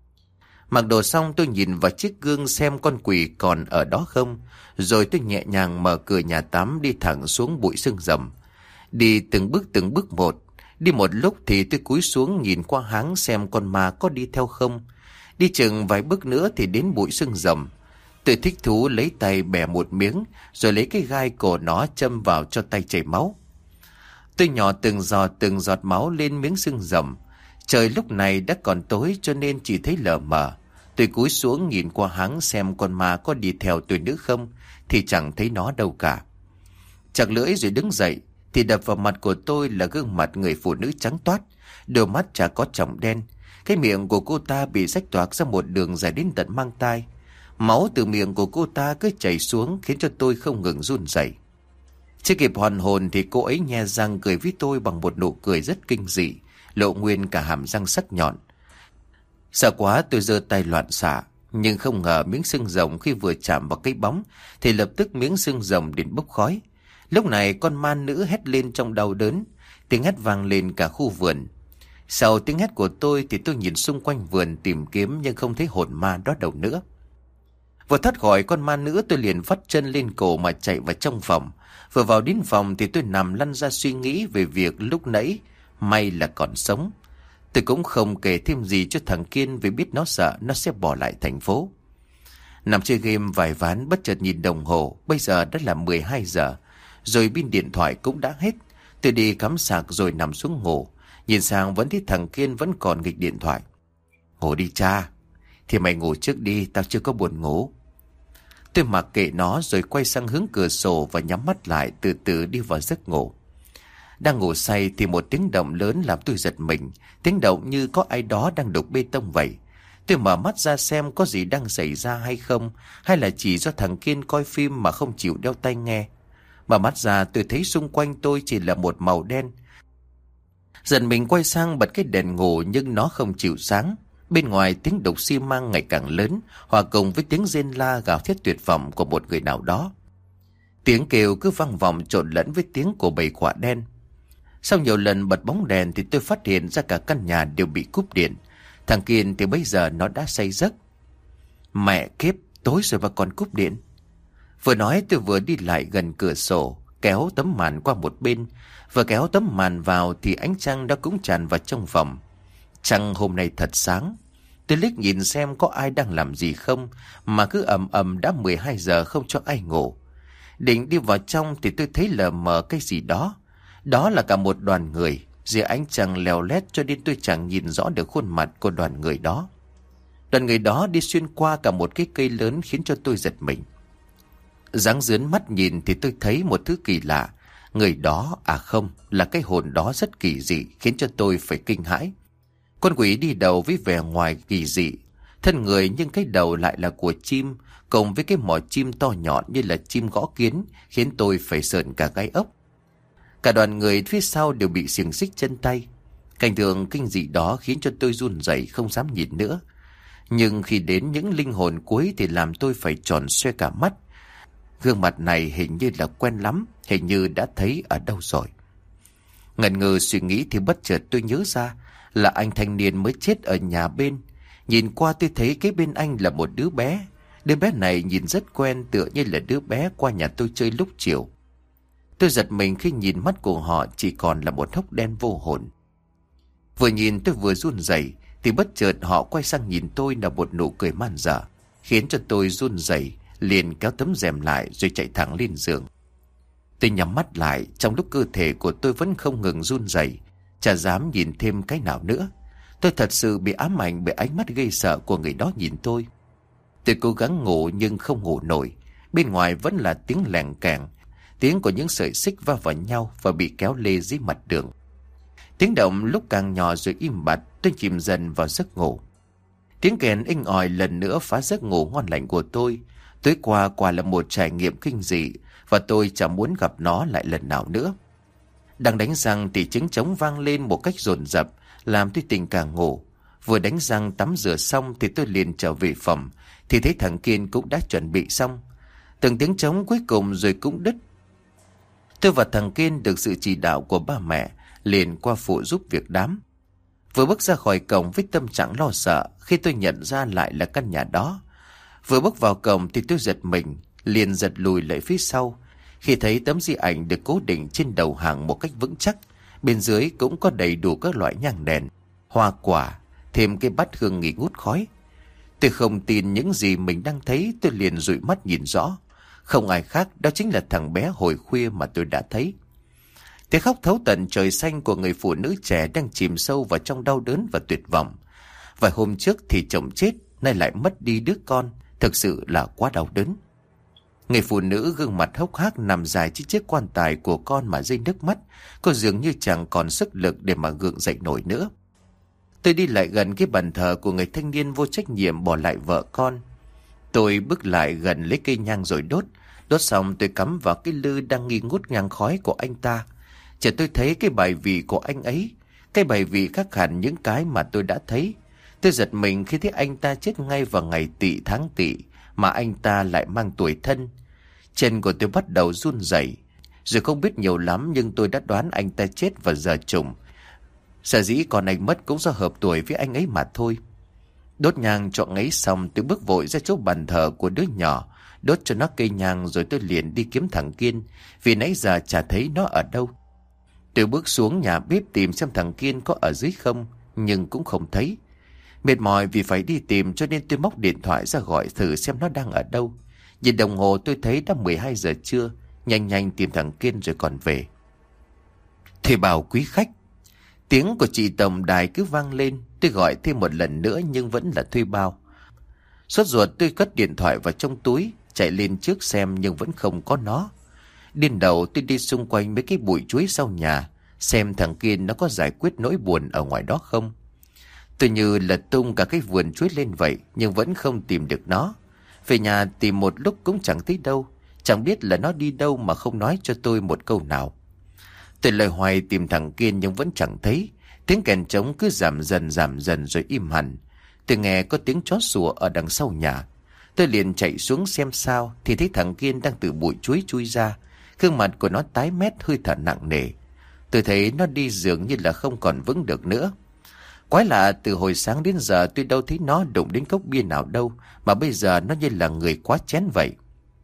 Mặc đồ xong tôi nhìn vào chiếc gương xem con quỷ còn ở đó không. Rồi tôi nhẹ nhàng mở cửa nhà tắm đi thẳng xuống bụi sưng rồng. Đi từng bước từng bước một. Đi một lúc thì tôi cúi xuống nhìn qua háng xem con ma có đi theo không. Đi chừng vài bước nữa thì đến bụi sưng rồng. Tôi thích thú lấy tay bẻ một miếng, rồi lấy cái gai cổ nó châm vào cho tay chảy máu. Tôi nhỏ từng giọt từng giọt máu lên miếng sưng rồng. Trời lúc này đã còn tối cho nên chỉ thấy lờ mờ. Tôi cúi xuống nhìn qua háng xem con ma có đi theo tôi nữa không, thì chẳng thấy nó đâu cả. Chặt lưỡi rồi đứng dậy, thì đập vào mặt của tôi là gương mặt người phụ nữ trắng toát, đôi mắt chả có tròng đen. Cái miệng của cô ta bị rách toạc ra một đường dài đến tận mang tai. Máu từ miệng của cô ta cứ chảy xuống khiến cho tôi không ngừng run rẩy. Chưa kịp hoàn hồn thì cô ấy nhe răng cười với tôi bằng một nụ cười rất kinh dị, lộ nguyên cả hàm răng sắc nhọn. Sợ quá tôi giơ tay loạn xạ, nhưng không ngờ miếng xương rồng khi vừa chạm vào cái bóng thì lập tức miếng xương rồng đến bốc khói. Lúc này con ma nữ hét lên trong đau đớn, tiếng hét vang lên cả khu vườn. Sau tiếng hét của tôi thì tôi nhìn xung quanh vườn tìm kiếm nhưng không thấy hồn ma đó đâu nữa. Vừa thoát khỏi con ma nữ tôi liền vắt chân lên cổ mà chạy vào trong phòng. Vừa vào đến phòng thì tôi nằm lăn ra suy nghĩ về việc lúc nãy may là còn sống. Tôi cũng không kể thêm gì cho thằng Kiên vì biết nó sợ nó sẽ bỏ lại thành phố. Nằm chơi game vài ván bất chợt nhìn đồng hồ, bây giờ đã là mười hai giờ. Rồi pin điện thoại cũng đã hết. Tôi đi cắm sạc rồi nằm xuống ngủ. Nhìn sang vẫn thấy thằng Kiên vẫn còn nghịch điện thoại. Ngủ đi cha. Thì mày ngủ trước đi, tao chưa có buồn ngủ. Tôi mặc kệ nó rồi quay sang hướng cửa sổ và nhắm mắt lại từ từ đi vào giấc ngủ. Đang ngủ say thì một tiếng động lớn làm tôi giật mình. Tiếng động như có ai đó đang đục bê tông vậy. Tôi mở mắt ra xem có gì đang xảy ra hay không, hay là chỉ do thằng Kiên coi phim mà không chịu đeo tai nghe. Mở mắt ra tôi thấy xung quanh tôi chỉ là một màu đen. Dần mình quay sang bật cái đèn ngủ nhưng nó không chịu sáng. Bên ngoài tiếng đục xi măng ngày càng lớn, hòa cùng với tiếng rên la gào thét tuyệt vọng của một người nào đó. Tiếng kêu cứ vang vọng trộn lẫn với tiếng của bầy quạ đen. Sau nhiều lần bật bóng đèn thì tôi phát hiện ra cả căn nhà đều bị cúp điện. Thằng Kiên thì bây giờ nó đã say giấc. Mẹ kiếp, tối rồi mà còn cúp điện. Vừa nói tôi vừa đi lại gần cửa sổ, kéo tấm màn qua một bên. Vừa kéo tấm màn vào thì ánh trăng đã cũng tràn vào trong phòng. Trăng hôm nay thật sáng. Tôi liếc nhìn xem có ai đang làm gì không, mà cứ ầm ầm đã mười hai giờ không cho ai ngủ. Định đi vào trong thì tôi thấy lờ mờ cái gì đó. Đó là cả một đoàn người. Dưới ánh trăng leo lét cho nên tôi chẳng nhìn rõ được khuôn mặt của đoàn người đó. Đoàn người đó đi xuyên qua cả một cái cây lớn khiến cho tôi giật mình. Dáng dướn mắt nhìn thì tôi thấy một thứ kỳ lạ. Người đó, à không, là cái hồn đó rất kỳ dị khiến cho tôi phải kinh hãi. Con quỷ đi đầu với vẻ ngoài kỳ dị, thân người nhưng cái đầu lại là của chim, cộng với cái mỏ chim to nhọn như là chim gõ kiến, khiến tôi phải sởn cả gai ốc. Cả đoàn người phía sau đều bị xiềng xích chân tay. Cảnh tượng kinh dị đó khiến cho tôi run rẩy không dám nhìn nữa. Nhưng khi đến những linh hồn cuối thì làm tôi phải tròn xoe cả mắt. Gương mặt này hình như là quen lắm, hình như đã thấy ở đâu rồi. Ngần ngừ suy nghĩ thì bất chợt tôi nhớ ra là anh thanh niên mới chết ở nhà bên. Nhìn qua tôi thấy cái bên anh là một đứa bé. Đứa bé này nhìn rất quen, tựa như là đứa bé qua nhà tôi chơi lúc chiều. Tôi giật mình khi nhìn mắt của họ chỉ còn là một hốc đen vô hồn. Vừa nhìn tôi vừa run rẩy thì bất chợt họ quay sang nhìn tôi là một nụ cười man dở, khiến cho tôi run rẩy, liền kéo tấm rèm lại rồi chạy thẳng lên giường. Tôi nhắm mắt lại, trong lúc cơ thể của tôi vẫn không ngừng run rẩy, chả dám nhìn thêm cái nào nữa. Tôi thật sự bị ám ảnh bởi ánh mắt ghê sợ của người đó nhìn tôi. Tôi cố gắng ngủ nhưng không ngủ nổi. Bên ngoài vẫn là tiếng lèng kèng, tiếng của những sợi xích va vào nhau và bị kéo lê dưới mặt đường. Tiếng động lúc càng nhỏ rồi im bặt, tôi chìm dần vào giấc ngủ. Tiếng kèn inh ỏi lần nữa phá giấc ngủ ngon lành của tôi. Tối qua quả là một trải nghiệm kinh dị và tôi chẳng muốn gặp nó lại lần nào nữa. Đang đánh răng thì tiếng trống vang lên một cách dồn dập, làm tôi tỉnh cả ngủ. Vừa đánh răng tắm rửa xong thì tôi liền trở về phòng, thì thấy thằng Kiên cũng đã chuẩn bị xong. Từng tiếng trống cuối cùng rồi cũng đứt. Tôi và thằng Kiên được sự chỉ đạo của ba mẹ liền qua phụ giúp việc đám. Vừa bước ra khỏi cổng với tâm trạng lo sợ khi tôi nhận ra lại là căn nhà đó. Vừa bước vào cổng thì tôi giật mình, liền giật lùi lại phía sau khi thấy tấm di ảnh được cố định trên đầu hàng một cách vững chắc. Bên dưới cũng có đầy đủ các loại nhang đèn, hoa quả, thêm cái bát hương nghi ngút khói. Tôi không tin những gì mình đang thấy, tôi liền dụi mắt nhìn rõ. Không ai khác, đó chính là thằng bé hồi khuya mà tôi đã thấy. Tiếng khóc thấu tận trời xanh của người phụ nữ trẻ đang chìm sâu vào trong đau đớn và tuyệt vọng. Vài hôm trước thì chồng chết, nay lại mất đi đứa con, thực sự là quá đau đớn. Người phụ nữ gương mặt hốc hác nằm dài trên chiếc quan tài của con mà rơi nước mắt, cô dường như chẳng còn sức lực để mà gượng dậy nổi nữa. Tôi đi lại gần cái bàn thờ của người thanh niên vô trách nhiệm bỏ lại vợ con. Tôi bước lại gần lấy cây nhang rồi đốt. Đốt xong tôi cắm vào cái lư đang nghi ngút nhang khói của anh ta. Chợt tôi thấy cái bài vị của anh ấy. Cái bài vị khác hẳn những cái mà tôi đã thấy. Tôi giật mình khi thấy anh ta chết ngay vào ngày tỵ tháng tỵ, mà anh ta lại mang tuổi thân. Chân của tôi bắt đầu run rẩy. Rồi không biết nhiều lắm nhưng tôi đã đoán anh ta chết vào giờ trùng. Sở dĩ còn anh mất cũng do hợp tuổi với anh ấy mà thôi. Đốt nhang cho anh ấy xong, tôi bước vội ra chỗ bàn thờ của đứa nhỏ, đốt cho nó cây nhang rồi tôi liền đi kiếm thằng Kiên, vì nãy giờ chả thấy nó ở đâu. Tôi bước xuống nhà bếp tìm xem thằng Kiên có ở dưới không, nhưng cũng không thấy. Mệt mỏi vì phải đi tìm cho nên tôi móc điện thoại ra gọi thử xem nó đang ở đâu. Nhìn đồng hồ tôi thấy đã mười hai giờ trưa, nhanh nhanh tìm thằng Kiên rồi còn về. Thì bảo quý khách. Tiếng của chị tổng đài cứ vang lên. Tôi gọi thêm một lần nữa nhưng vẫn là thuê bao. Sốt ruột tôi cất điện thoại vào trong túi, chạy lên trước xem nhưng vẫn không có nó. Điên đầu tôi đi xung quanh mấy cái bụi chuối sau nhà, xem thằng Kiên nó có giải quyết nỗi buồn ở ngoài đó không. Tôi như lật tung cả cái vườn chuối lên vậy, nhưng vẫn không tìm được nó. Về nhà tìm một lúc cũng chẳng thấy đâu, chẳng biết là nó đi đâu mà không nói cho tôi một câu nào. Tôi lời hoài tìm thằng Kiên nhưng vẫn chẳng thấy. Tiếng kèn trống cứ giảm dần giảm dần rồi im hẳn. Tôi nghe có tiếng chó sủa ở đằng sau nhà. Tôi liền chạy xuống xem sao thì thấy thằng Kiên đang từ bụi chuối chui ra. Gương mặt của nó tái mét, hơi thở nặng nề. Tôi thấy nó đi dường như là không còn vững được nữa. Quái lạ, từ hồi sáng đến giờ tôi đâu thấy nó đụng đến cốc bia nào đâu, mà bây giờ nó như là người quá chén vậy.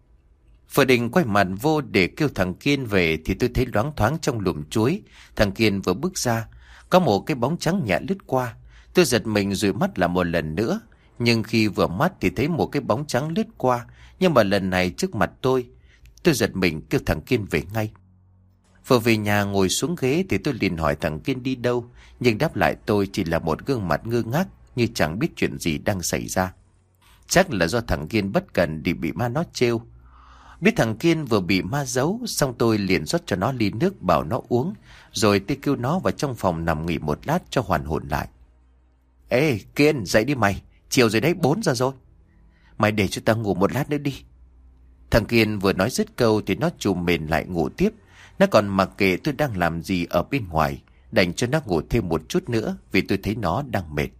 Vừa định quay mặt vô để kêu thằng Kiên về thì tôi thấy loáng thoáng trong lùm chuối. Thằng Kiên vừa bước ra, có một cái bóng trắng nhẹ lướt qua. Tôi giật mình dụi mắt lại một lần nữa. Nhưng khi vừa mắt thì thấy một cái bóng trắng lướt qua, nhưng mà lần này trước mặt tôi. Tôi giật mình kêu thằng Kiên về ngay. Vừa về nhà ngồi xuống ghế thì tôi liền hỏi thằng Kiên đi đâu, nhưng đáp lại tôi chỉ là một gương mặt ngơ ngác, như chẳng biết chuyện gì đang xảy ra. Chắc là do thằng Kiên bất cẩn để bị ma nó trêu. Biết thằng Kiên vừa bị ma giấu, xong tôi liền rót cho nó ly nước bảo nó uống, rồi tôi kêu nó vào trong phòng nằm nghỉ một lát cho hoàn hồn lại. Ê Kiên, dậy đi mày, chiều rồi đấy, bốn giờ rồi. Mày để cho tao ngủ một lát nữa đi. Thằng Kiên vừa nói dứt câu thì nó trùm mền lại ngủ tiếp. Nó còn mặc kệ tôi đang làm gì ở bên ngoài, đành cho nó ngủ thêm một chút nữa vì tôi thấy nó đang mệt.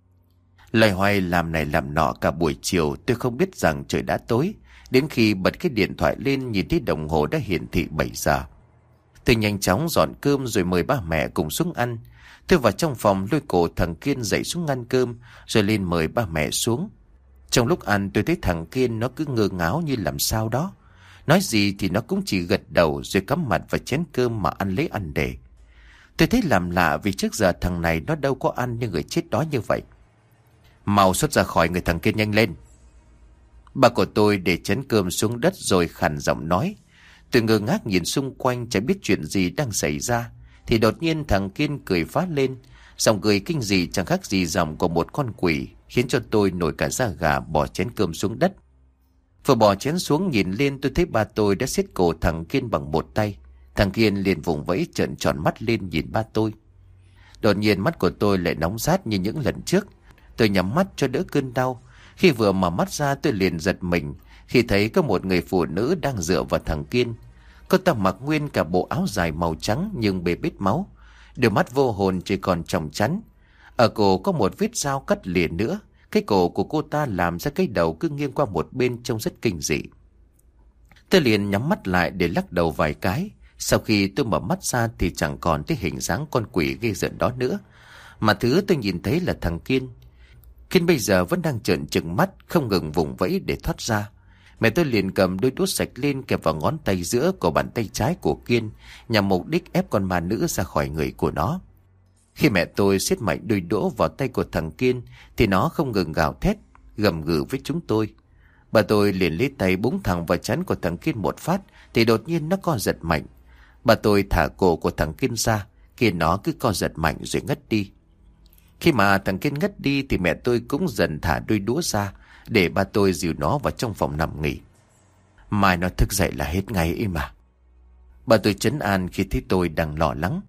Loay hoay làm này làm nọ cả buổi chiều, tôi không biết rằng trời đã tối. Đến khi bật cái điện thoại lên nhìn thấy đồng hồ đã hiển thị bảy giờ. Tôi nhanh chóng dọn cơm rồi mời ba mẹ cùng xuống ăn. Tôi vào trong phòng lôi cổ thằng Kiên dậy xuống ăn cơm rồi lên mời ba mẹ xuống. Trong lúc ăn tôi thấy thằng Kiên nó cứ ngơ ngáo như làm sao đó. Nói gì thì nó cũng chỉ gật đầu rồi cắm mặt vào chén cơm mà ăn lấy ăn để. Tôi thấy làm lạ vì trước giờ thằng này nó đâu có ăn như người chết đói như vậy. Mau xuất ra khỏi người thằng Kiên nhanh lên. Bà của tôi để chén cơm xuống đất rồi khàn giọng nói. Tôi ngơ ngác nhìn xung quanh chẳng biết chuyện gì đang xảy ra. Thì đột nhiên thằng Kiên cười phá lên. Giọng cười kinh dị chẳng khác gì giọng của một con quỷ, khiến cho tôi nổi cả da gà bỏ chén cơm xuống đất. Vừa bỏ chén xuống nhìn lên tôi thấy ba tôi đã siết cổ thằng Kiên bằng một tay. Thằng Kiên liền vùng vẫy trợn tròn mắt lên nhìn ba tôi. Đột nhiên mắt của tôi lại nóng rát như những lần trước. Tôi nhắm mắt cho đỡ cơn đau. Khi vừa mở mắt ra tôi liền giật mình khi thấy có một người phụ nữ đang dựa vào thằng Kiên. Cô ta mặc nguyên cả bộ áo dài màu trắng nhưng bê bết máu. Đôi mắt vô hồn chỉ còn tròng trắng. Ở cổ có một vết dao cắt liền nữa. Cái cổ của cô ta làm ra cái đầu cứ nghiêng qua một bên trông rất kinh dị. Tôi liền nhắm mắt lại để lắc đầu vài cái. Sau khi tôi mở mắt ra thì chẳng còn thấy hình dáng con quỷ ghê rợn đó nữa, mà thứ tôi nhìn thấy là thằng Kiên. Kiên bây giờ vẫn đang trợn trừng mắt, không ngừng vùng vẫy để thoát ra. Mẹ tôi liền cầm đôi đũa sạch lên kẹp vào ngón tay giữa của bàn tay trái của Kiên, nhằm mục đích ép con ma nữ ra khỏi người của nó. Khi mẹ tôi siết mạnh đôi đũa vào tay của thằng Kiên thì nó không ngừng gào thét, gầm gừ với chúng tôi. Bà tôi liền lấy tay búng thẳng vào trán của thằng Kiên một phát thì đột nhiên nó co giật mạnh. Bà tôi thả cổ của thằng Kiên ra, kia nó cứ co giật mạnh rồi ngất đi. Khi mà thằng Kiên ngất đi thì mẹ tôi cũng dần thả đôi đũa ra để bà tôi dìu nó vào trong phòng nằm nghỉ. Mai nó thức dậy là hết ngay ấy mà. Bà tôi trấn an khi thấy tôi đang lo lắng.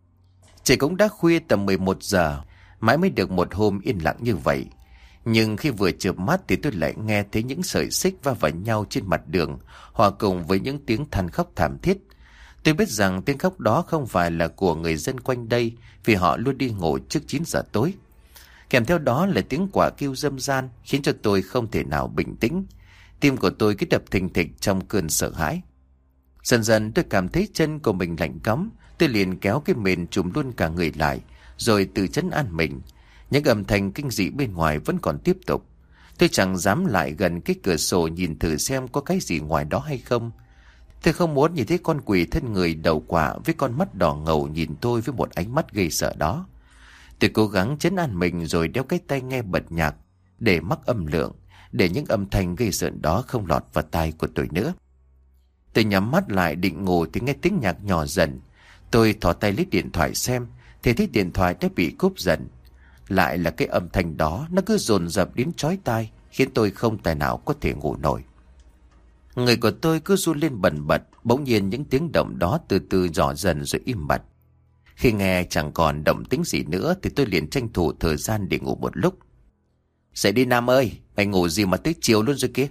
Trời cũng đã khuya tầm mười một giờ, mãi mới được một hôm yên lặng như vậy. Nhưng khi vừa chợp mắt thì tôi lại nghe thấy những sợi xích va vào nhau trên mặt đường, hòa cùng với những tiếng than khóc thảm thiết. Tôi biết rằng tiếng khóc đó không phải là của người dân quanh đây, vì họ luôn đi ngủ trước chín giờ tối. Kèm theo đó là tiếng quả kêu râm ran, khiến cho tôi không thể nào bình tĩnh. Tim của tôi cứ đập thình thịch trong cơn sợ hãi. Dần dần tôi cảm thấy chân của mình lạnh cóng. Tôi liền kéo cái mền trùm luôn cả người lại, rồi tự trấn an mình. Những âm thanh kinh dị bên ngoài vẫn còn tiếp tục. Tôi chẳng dám lại gần cái cửa sổ nhìn thử xem có cái gì ngoài đó hay không. Tôi không muốn nhìn thấy con quỷ thân người đầu quạ với con mắt đỏ ngầu nhìn tôi với một ánh mắt gây sợ đó. Tôi cố gắng trấn an mình rồi đeo cái tai nghe bật nhạc để mắc âm lượng, để những âm thanh gây sợ đó không lọt vào tai của tôi nữa. Tôi nhắm mắt lại định ngủ thì nghe tiếng nhạc nhỏ dần. Tôi thò tay lấy điện thoại xem thì thấy điện thoại đã bị cúp dần. Lại là cái âm thanh đó, nó cứ dồn dập đến chói tai, khiến tôi không tài nào có thể ngủ nổi. Người của tôi cứ run lên bần bật. Bỗng nhiên những tiếng động đó từ từ nhỏ dần rồi im bặt. Khi nghe chẳng còn động tĩnh gì nữa thì tôi liền tranh thủ thời gian để ngủ một lúc. Dậy đi Nam ơi, mày ngủ gì mà tới chiều luôn rồi kia.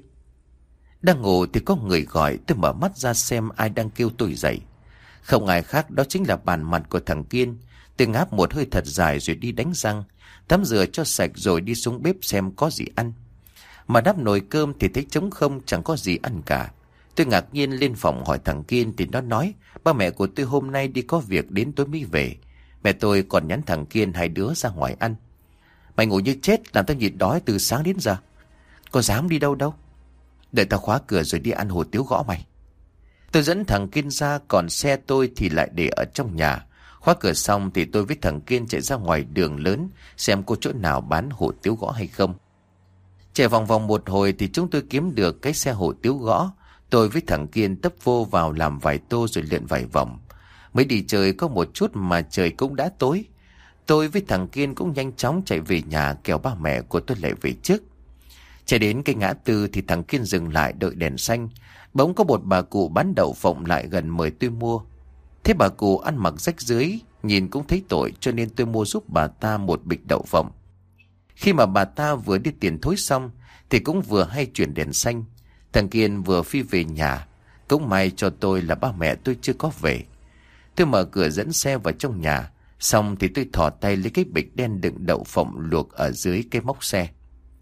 Đang ngủ thì có người gọi. Tôi mở mắt ra xem ai đang kêu tôi dậy. Không ai khác, đó chính là bàn mặt của thằng Kiên. Tôi ngáp một hơi thật dài rồi đi đánh răng, tắm rửa cho sạch rồi đi xuống bếp xem có gì ăn. Mà đắp nồi cơm thì thấy trống không, chẳng có gì ăn cả. Tôi ngạc nhiên lên phòng hỏi thằng Kiên thì nó nói ba mẹ của tôi hôm nay đi có việc đến tối mới về. Mẹ tôi còn nhắn thằng Kiên hai đứa ra ngoài ăn. Mày ngủ như chết, làm tao nhịn đói từ sáng đến giờ. Có dám đi đâu đâu. Đợi tao khóa cửa rồi đi ăn hủ tiếu gõ mày. Tôi dẫn thằng Kiên ra, còn xe tôi thì lại để ở trong nhà. Khóa cửa xong thì tôi với thằng Kiên chạy ra ngoài đường lớn xem có chỗ nào bán hủ tiếu gõ hay không. Chạy vòng vòng một hồi thì chúng tôi kiếm được cái xe hủ tiếu gõ. Tôi với thằng Kiên tấp vô vào làm vài tô rồi lượn vài vòng. Mới đi chơi có một chút mà trời cũng đã tối. Tôi với thằng Kiên cũng nhanh chóng chạy về nhà, kẻo ba mẹ của tôi lại về trước. Chạy đến cái ngã tư thì thằng Kiên dừng lại đợi đèn xanh. Bỗng có một bà cụ bán đậu phộng lại gần mời tôi mua. Thế bà cụ ăn mặc rách rưới, nhìn cũng thấy tội, cho nên tôi mua giúp bà ta một bịch đậu phộng. Khi mà bà ta vừa đi tiền thối xong thì cũng vừa hay chuyển đèn xanh. Thằng Kiên vừa phi về nhà. Cũng may cho tôi là ba mẹ tôi chưa có về. Tôi mở cửa dẫn xe vào trong nhà. Xong thì tôi thò tay lấy cái bịch đen đựng đậu phộng luộc ở dưới cái móc xe.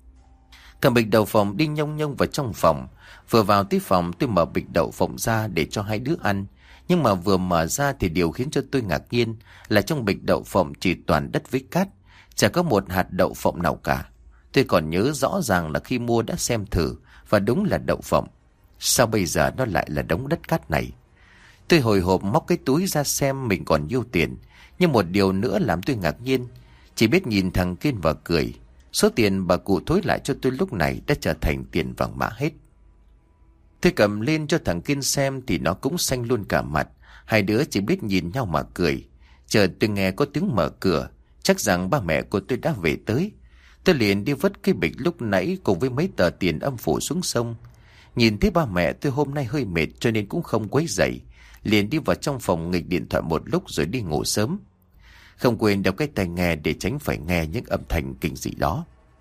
Cầm bịch đậu phộng đi nhông nhông vào trong phòng. Vừa vào tới phòng tôi mở bịch đậu phộng ra để cho hai đứa ăn. Nhưng mà vừa mở ra thì điều khiến cho tôi ngạc nhiên là trong bịch đậu phộng chỉ toàn đất với cát. Chả có một hạt đậu phộng nào cả. Tôi còn nhớ rõ ràng là khi mua đã xem thử và đúng là đậu phộng. Sao bây giờ nó lại là đống đất cát này? Tôi hồi hộp móc cái túi ra xem mình còn nhiêu tiền. Nhưng một điều nữa làm tôi ngạc nhiên. Chỉ biết nhìn thằng Kiên và cười. Số tiền bà cụ thối lại cho tôi lúc này đã trở thành tiền vàng mã hết. Tôi cầm lên cho thằng Kiên xem thì nó cũng xanh luôn cả mặt. Hai đứa chỉ biết nhìn nhau mà cười. Chờ tôi nghe có tiếng mở cửa. Chắc rằng ba mẹ của tôi đã về tới. Tôi liền đi vứt cái bịch lúc nãy cùng với mấy tờ tiền âm phủ xuống sông. Nhìn thấy ba mẹ tôi hôm nay hơi mệt cho nên cũng không quấy rầy. Liền đi vào trong phòng nghịch điện thoại một lúc rồi đi ngủ sớm. Không quên đeo cái tai nghe để tránh phải nghe những âm thanh kinh dị đó.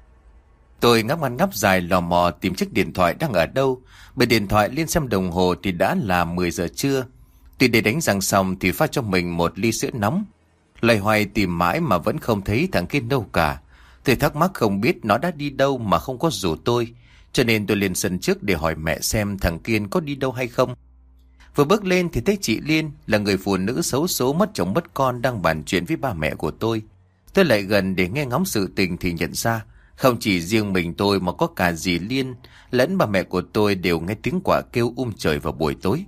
Tôi ngáp ngắn ngáp dài lò mò tìm chiếc điện thoại đang ở đâu. Bật điện thoại lên xem đồng hồ thì đã là mười giờ trưa. Tôi để đánh răng xong thì pha cho mình một ly sữa nóng. Loay hoay tìm mãi mà vẫn không thấy thằng Kiên đâu cả. Tôi thắc mắc không biết nó đã đi đâu mà không có rủ tôi. Cho nên tôi lên sân trước để hỏi mẹ xem thằng Kiên có đi đâu hay không. Vừa bước lên thì thấy chị Liên là người phụ nữ xấu số mất chồng mất con đang bàn chuyện với ba mẹ của tôi. Tôi lại gần để nghe ngóng sự tình thì nhận ra không chỉ riêng mình tôi mà có cả dì Liên lẫn bà mẹ của tôi đều nghe tiếng quạ kêu um trời vào buổi tối.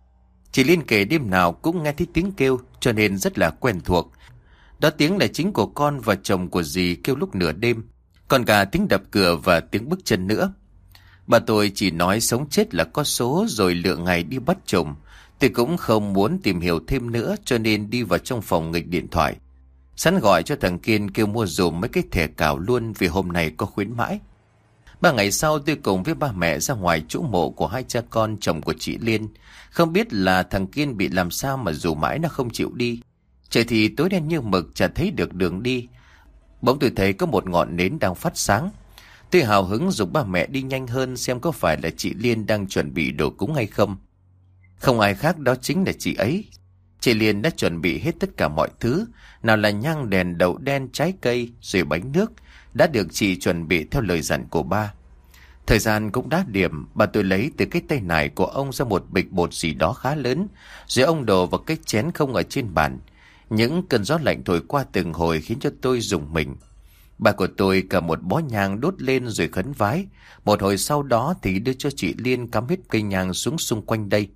Chị Liên kể đêm nào cũng nghe thấy tiếng kêu cho nên rất là quen thuộc. Đó tiếng là chính của con và chồng của dì kêu lúc nửa đêm, còn cả tiếng đập cửa và tiếng bước chân nữa. Bà tôi chỉ nói sống chết là có số rồi lựa ngày đi bắt chồng. Tôi cũng không muốn tìm hiểu thêm nữa cho nên đi vào trong phòng nghịch điện thoại. Sẵn gọi cho thằng Kiên kêu mua dùm mấy cái thẻ cào luôn vì hôm nay có khuyến mãi. Ba ngày sau tôi cùng với ba mẹ ra ngoài chỗ mộ của hai cha con chồng của chị Liên. Không biết là thằng Kiên bị làm sao mà dù mãi nó không chịu đi. Trời thì tối đen như mực, chả thấy được đường đi. Bỗng tôi thấy có một ngọn nến đang phát sáng. Tôi hào hứng giục ba mẹ đi nhanh hơn xem có phải là chị Liên đang chuẩn bị đồ cúng hay không. Không ai khác, đó chính là chị ấy. Chị Liên đã chuẩn bị hết tất cả mọi thứ, nào là nhang đèn, đậu đen, trái cây, rồi bánh nước, đã được chị chuẩn bị theo lời dặn của ba. Thời gian cũng đã điểm, bà tôi lấy từ cái tay nải của ông ra một bịch bột gì đó khá lớn, rồi ông đổ vào cái chén không ở trên bàn. Những cơn gió lạnh thổi qua từng hồi khiến cho tôi rùng mình. Bà của tôi cầm một bó nhang đốt lên rồi khấn vái. Một hồi sau đó thì đưa cho chị Liên cắm hết cây nhang xuống xung quanh đây.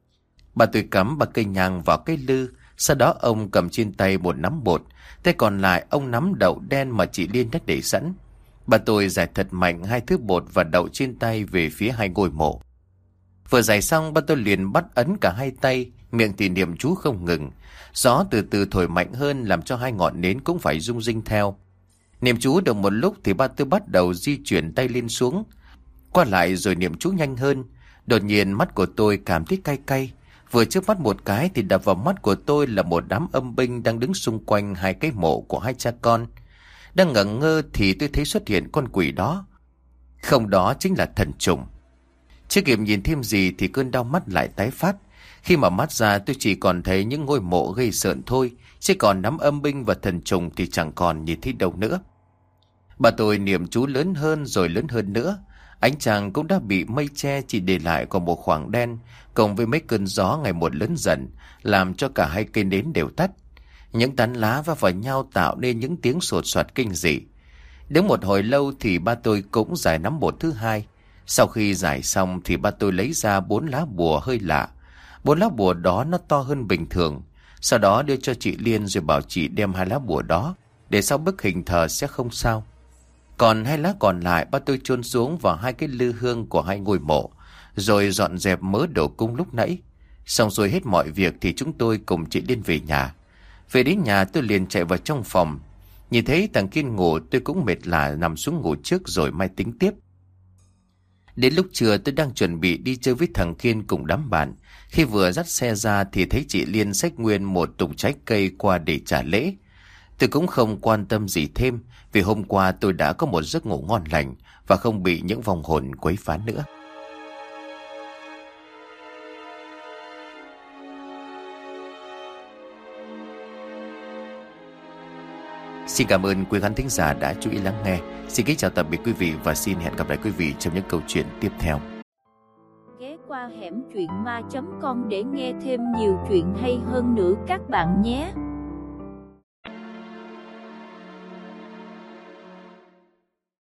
Bà tôi cắm ba cây nhang vào cái lư. Sau đó ông cầm trên tay một nắm bột, tay còn lại ông nắm đậu đen mà chị Liên đã để sẵn. Bà tôi rải thật mạnh hai thứ bột và đậu trên tay về phía hai ngôi mộ. Vừa rải xong, bà tôi liền bắt ấn cả hai tay, miệng thì niệm chú không ngừng. Gió từ từ thổi mạnh hơn làm cho hai ngọn nến cũng phải rung rinh theo. Niệm chú được một lúc thì ba tôi bắt đầu di chuyển tay lên xuống, qua lại rồi niệm chú nhanh hơn. Đột nhiên mắt của tôi cảm thấy cay cay. Vừa trước mắt một cái thì đập vào mắt của tôi là một đám âm binh đang đứng xung quanh hai cái mộ của hai cha con. Đang ngẩn ngơ thì tôi thấy xuất hiện con quỷ đó. Không, đó chính là thần trùng. Chưa kịp nhìn thêm gì thì cơn đau mắt lại tái phát. Khi mà mắt ra tôi chỉ còn thấy những ngôi mộ gây sợn thôi, chứ còn đám âm binh và thần trùng thì chẳng còn nhìn thấy đâu nữa. Bà tôi niệm chú lớn hơn rồi lớn hơn nữa. Ánh trăng cũng đã bị mây che, chỉ để lại còn một khoảng đen, cộng với mấy cơn gió ngày một lớn dần, làm cho cả hai cây nến đều tắt. Những tán lá va vào nhau tạo nên những tiếng sột soạt kinh dị. Đến một hồi lâu thì ba tôi cũng giải nắm bột thứ hai. Sau khi giải xong thì ba tôi lấy ra bốn lá bùa hơi lạ. Bốn lá bùa đó nó to hơn bình thường. Sau đó đưa cho chị Liên rồi bảo chị đem hai lá bùa đó, để sau bức hình thờ sẽ không sao. Còn hai lá còn lại ba tôi chôn xuống vào hai cái lư hương của hai ngôi mộ, rồi dọn dẹp mớ đồ cúng lúc nãy. Xong rồi hết mọi việc thì chúng tôi cùng chị Liên về nhà. Về đến nhà tôi liền chạy vào trong phòng. Nhìn thấy thằng Kiên ngủ, tôi cũng mệt lả nằm xuống ngủ trước rồi mai tính tiếp. Đến lúc trưa tôi đang chuẩn bị đi chơi với thằng Kiên cùng đám bạn. Khi vừa dắt xe ra thì thấy chị Liên xách nguyên một thùng trái cây qua để trả lễ. Tôi cũng không quan tâm gì thêm, vì hôm qua tôi đã có một giấc ngủ ngon lành và không bị những vong hồn quấy phá nữa. Xin cảm ơn quý khán thính giả đã chú ý lắng nghe. Xin kính chào tạm biệt quý vị và xin hẹn gặp lại quý vị trong những câu chuyện tiếp theo. Ghé qua hẻm truyện ma chấm com để nghe thêm nhiều chuyện hay hơn nữa các bạn nhé.